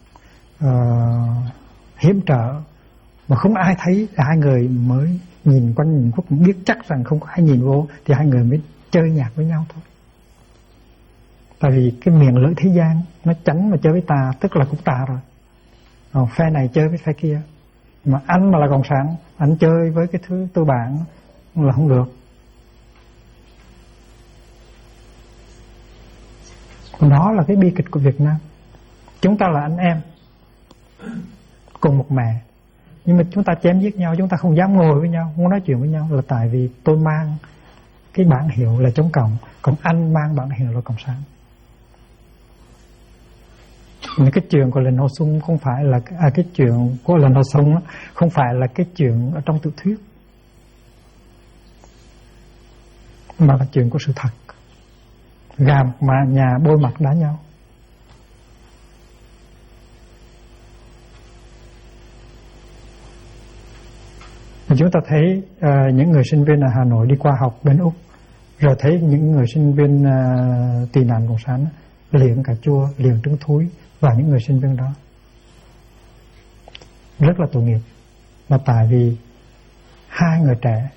hiểm trở mà không ai thấy, hai người mới nhìn quanh nhìn khuất, biết chắc rằng không có ai nhìn vô thì hai người mới chơi nhạc với nhau thôi. Tại vì cái miệng lưỡi thế gian nó chánh mà chơi với tà tức là cũng tà rồi. Phe này chơi với phe kia, mà anh mà là cộng sản, anh chơi với cái thứ tư bản là không được. Đó là cái bi kịch của Việt Nam. Chúng ta là anh em cùng một mẹ, nhưng mà chúng ta chém giết nhau, chúng ta không dám ngồi với nhau, không nói chuyện với nhau, là tại vì tôi mang cái bản hiệu là chống cộng, còn anh mang bản hiệu là cộng sản. Những cái chuyện của Lệnh Hồ Xuân không phải là cái chuyện của Lệnh Hồ Xuân không phải là cái chuyện ở trong tiểu thuyết, mà là chuyện của sự thật. Gà mà nhà bôi mặt đá nhau. Chúng ta thấy những người sinh viên ở Hà Nội đi qua học bên Úc, rồi thấy những người sinh viên tị nạn cộng sản liệng cà chua, liệng trứng thúi và những người sinh viên đó rất là tội nghiệp, là tại vì hai người trẻ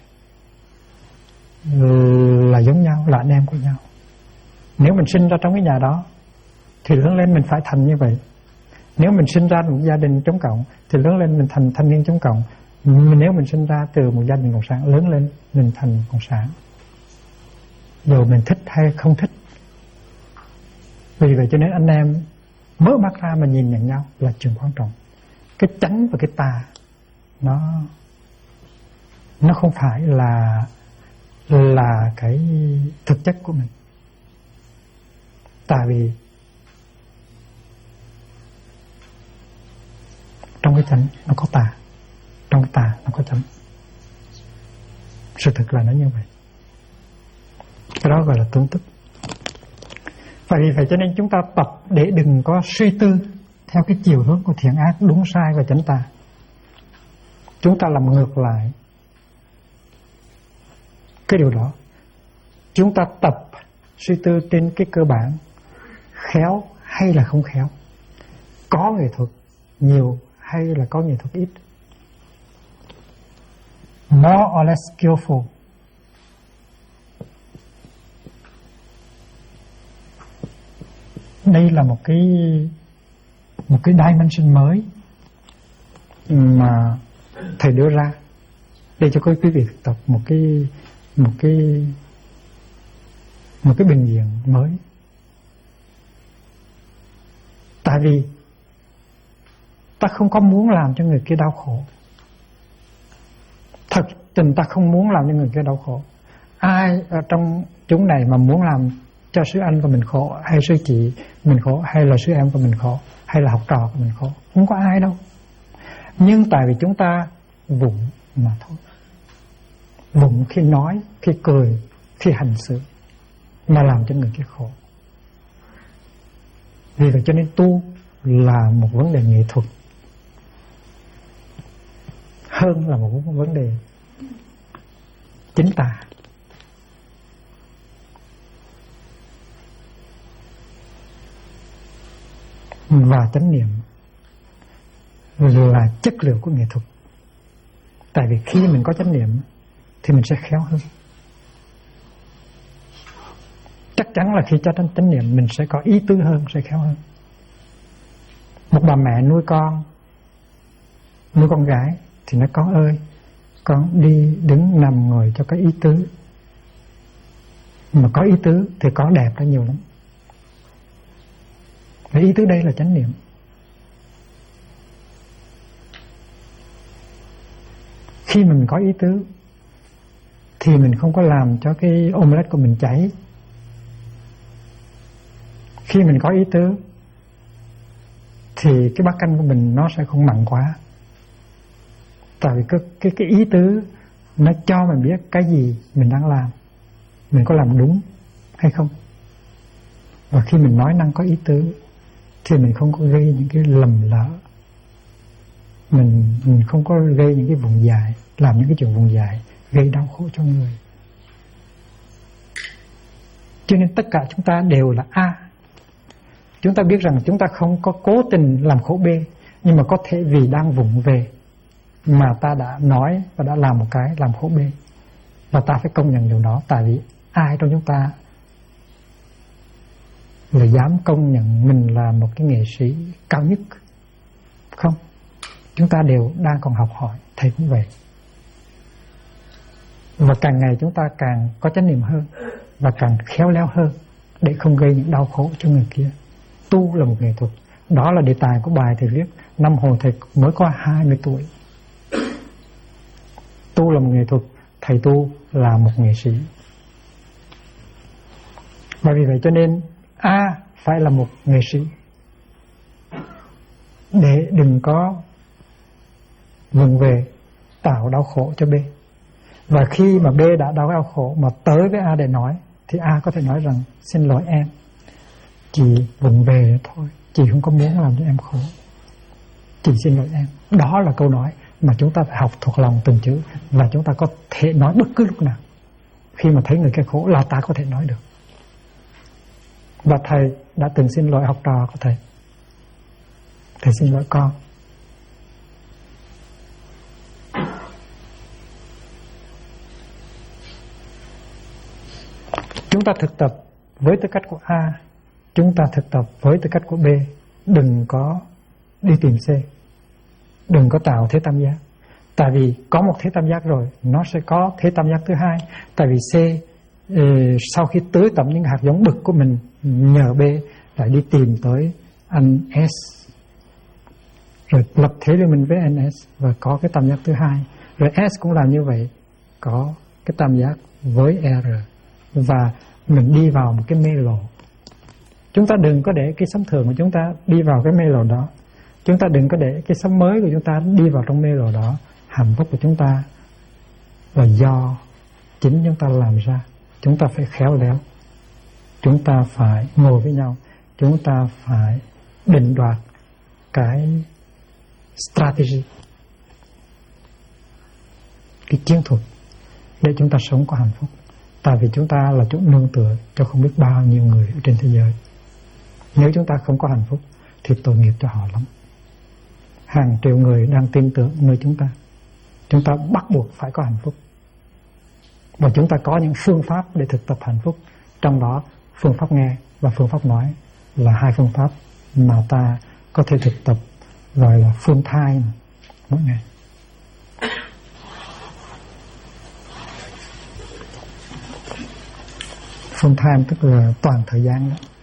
là giống nhau, là anh em của nhau. Nếu mình sinh ra trong cái nhà đó thì lớn lên mình phải thành như vậy. Nếu mình sinh ra một gia đình chống cộng thì lớn lên mình thành thanh niên chống cộng. Nếu mình sinh ra từ một gia đình cộng sản, lớn lên mình thành cộng sản, dù mình thích hay không thích. Vì vậy cho nên anh em mở mắt ra mà nhìn nhận nhau là chuyện quan trọng. Cái chánh và cái tà nó không phải là cái thực chất của mình. Tại vì trong cái chánh nó có tà, trong cái tà nó có chánh. Sự thực là nó như vậy. Cái đó gọi là tương tức. Và vì vậy cho nên chúng ta tập để đừng có suy tư theo cái chiều hướng của thiện ác, đúng sai và chánh tà. Chúng ta làm ngược lại cái điều đó. Chúng ta tập suy tư trên cái cơ bản, khéo hay là không khéo, có nghệ thuật nhiều hay là có nghệ thuật ít, more or less skillful. Đây là một cái dimension mới mà thầy đưa ra để cho quý vị tập một cái bình diện mới. Tại vì ta không có muốn làm cho người kia đau khổ. Thật tình ta không muốn làm cho người kia đau khổ. Ai ở trong chúng này mà muốn làm cho sư anh của mình khổ, hay sư chị mình khổ, hay là sư em của mình khổ, hay là học trò của mình khổ? Không có ai đâu. Nhưng tại vì chúng ta vụng mà thôi. Vụng khi nói, khi cười, khi hành xử mà làm cho người kia khổ. Vì vậy cho nên tu là một vấn đề nghệ thuật hơn là một vấn đề chính tà. Và chánh niệm là chất liệu của nghệ thuật. Tại vì khi mình có chánh niệm thì mình sẽ khéo hơn. Chắc chắn là khi cho chánh niệm mình sẽ có ý tứ hơn, sẽ khéo hơn. Một bà mẹ nuôi con gái thì nói: con ơi, con đi đứng nằm ngồi cho có ý tứ. Mà có ý tứ thì có đẹp ra nhiều lắm. Và ý tứ đây là chánh niệm. Khi mình có ý tứ thì mình không có làm cho cái omelette của mình cháy. Khi mình có ý tứ thì cái bát canh của mình nó sẽ không mặn quá. Tại vì cái ý tứ nó cho mình biết cái gì mình đang làm, mình có làm đúng hay không. Và khi mình nói năng có ý tứ thì mình không có gây những cái lầm lỡ, mình không có gây những cái vùng dại, làm những cái chuyện vùng dại gây đau khổ cho người. Cho nên tất cả chúng ta đều là A. Chúng ta biết rằng chúng ta không có cố tình làm khổ B, nhưng mà có thể vì đang vụng về mà ta đã nói và đã làm một cái làm khổ B, và ta phải công nhận điều đó. Tại vì ai trong chúng ta là dám công nhận mình là một cái nghệ sĩ cao nhất? Không. Chúng ta đều đang còn học hỏi. Thầy cũng vậy. Và càng ngày chúng ta càng có chánh niệm hơn và càng khéo léo hơn để không gây những đau khổ cho người kia. Tu là một nghệ thuật. Đó là đề tài của bài thầy viết năm hồi thầy mới có 20 tuổi. Tu là một nghệ thuật, thầy tu là một nghệ sĩ. Và vì vậy cho nên A phải là một nghệ sĩ, để đừng có vụng về tạo đau khổ cho B. Và khi mà B đã đau khổ mà tới với A để nói, thì A có thể nói rằng xin lỗi em, chị vụng về thôi, chị không có muốn làm cho em khổ, chị xin lỗi em. Đó là câu nói mà chúng ta phải học thuộc lòng từng chữ, và chúng ta có thể nói bất cứ lúc nào. Khi mà thấy người kia khổ là ta có thể nói được. Và thầy đã từng xin lỗi học trò của thầy. Thầy xin lỗi con. Chúng ta thực tập với tư cách của A, chúng ta thực tập với tư cách của B. Đừng có đi tìm C, đừng có tạo thế tam giác. Tại vì có một thế tam giác rồi, nó sẽ có thế tam giác thứ hai. Tại vì C sau khi tưới tẩm những hạt giống bực của mình, nhờ B lại đi tìm tới anh S, rồi lập thế liên minh với anh S và có cái tam giác thứ hai. Rồi S cũng làm như vậy, có cái tam giác với R, và mình đi vào một cái mê lộ. Chúng ta đừng có để cái sống thường của chúng ta đi vào cái mê lộ đó. Chúng ta đừng có để cái sống mới của chúng ta đi vào trong mê lộ đó. Hạnh phúc của chúng ta là do chính chúng ta làm ra. Chúng ta phải khéo léo, chúng ta phải ngồi với nhau, chúng ta phải định đoạt cái strategy, cái chiến thuật để chúng ta sống có hạnh phúc. Tại vì chúng ta là chỗ nương tựa cho không biết bao nhiêu người ở trên thế giới. Nếu chúng ta không có hạnh phúc thì tội nghiệp cho họ lắm. Hàng triệu người đang tin tưởng nơi chúng ta. Chúng ta bắt buộc phải có hạnh phúc. Và chúng ta có những phương pháp để thực tập hạnh phúc. Trong đó phương pháp nghe và phương pháp nói là hai phương pháp mà ta có thể thực tập, gọi là full time mỗi ngày. Full time tức là toàn thời gian đó.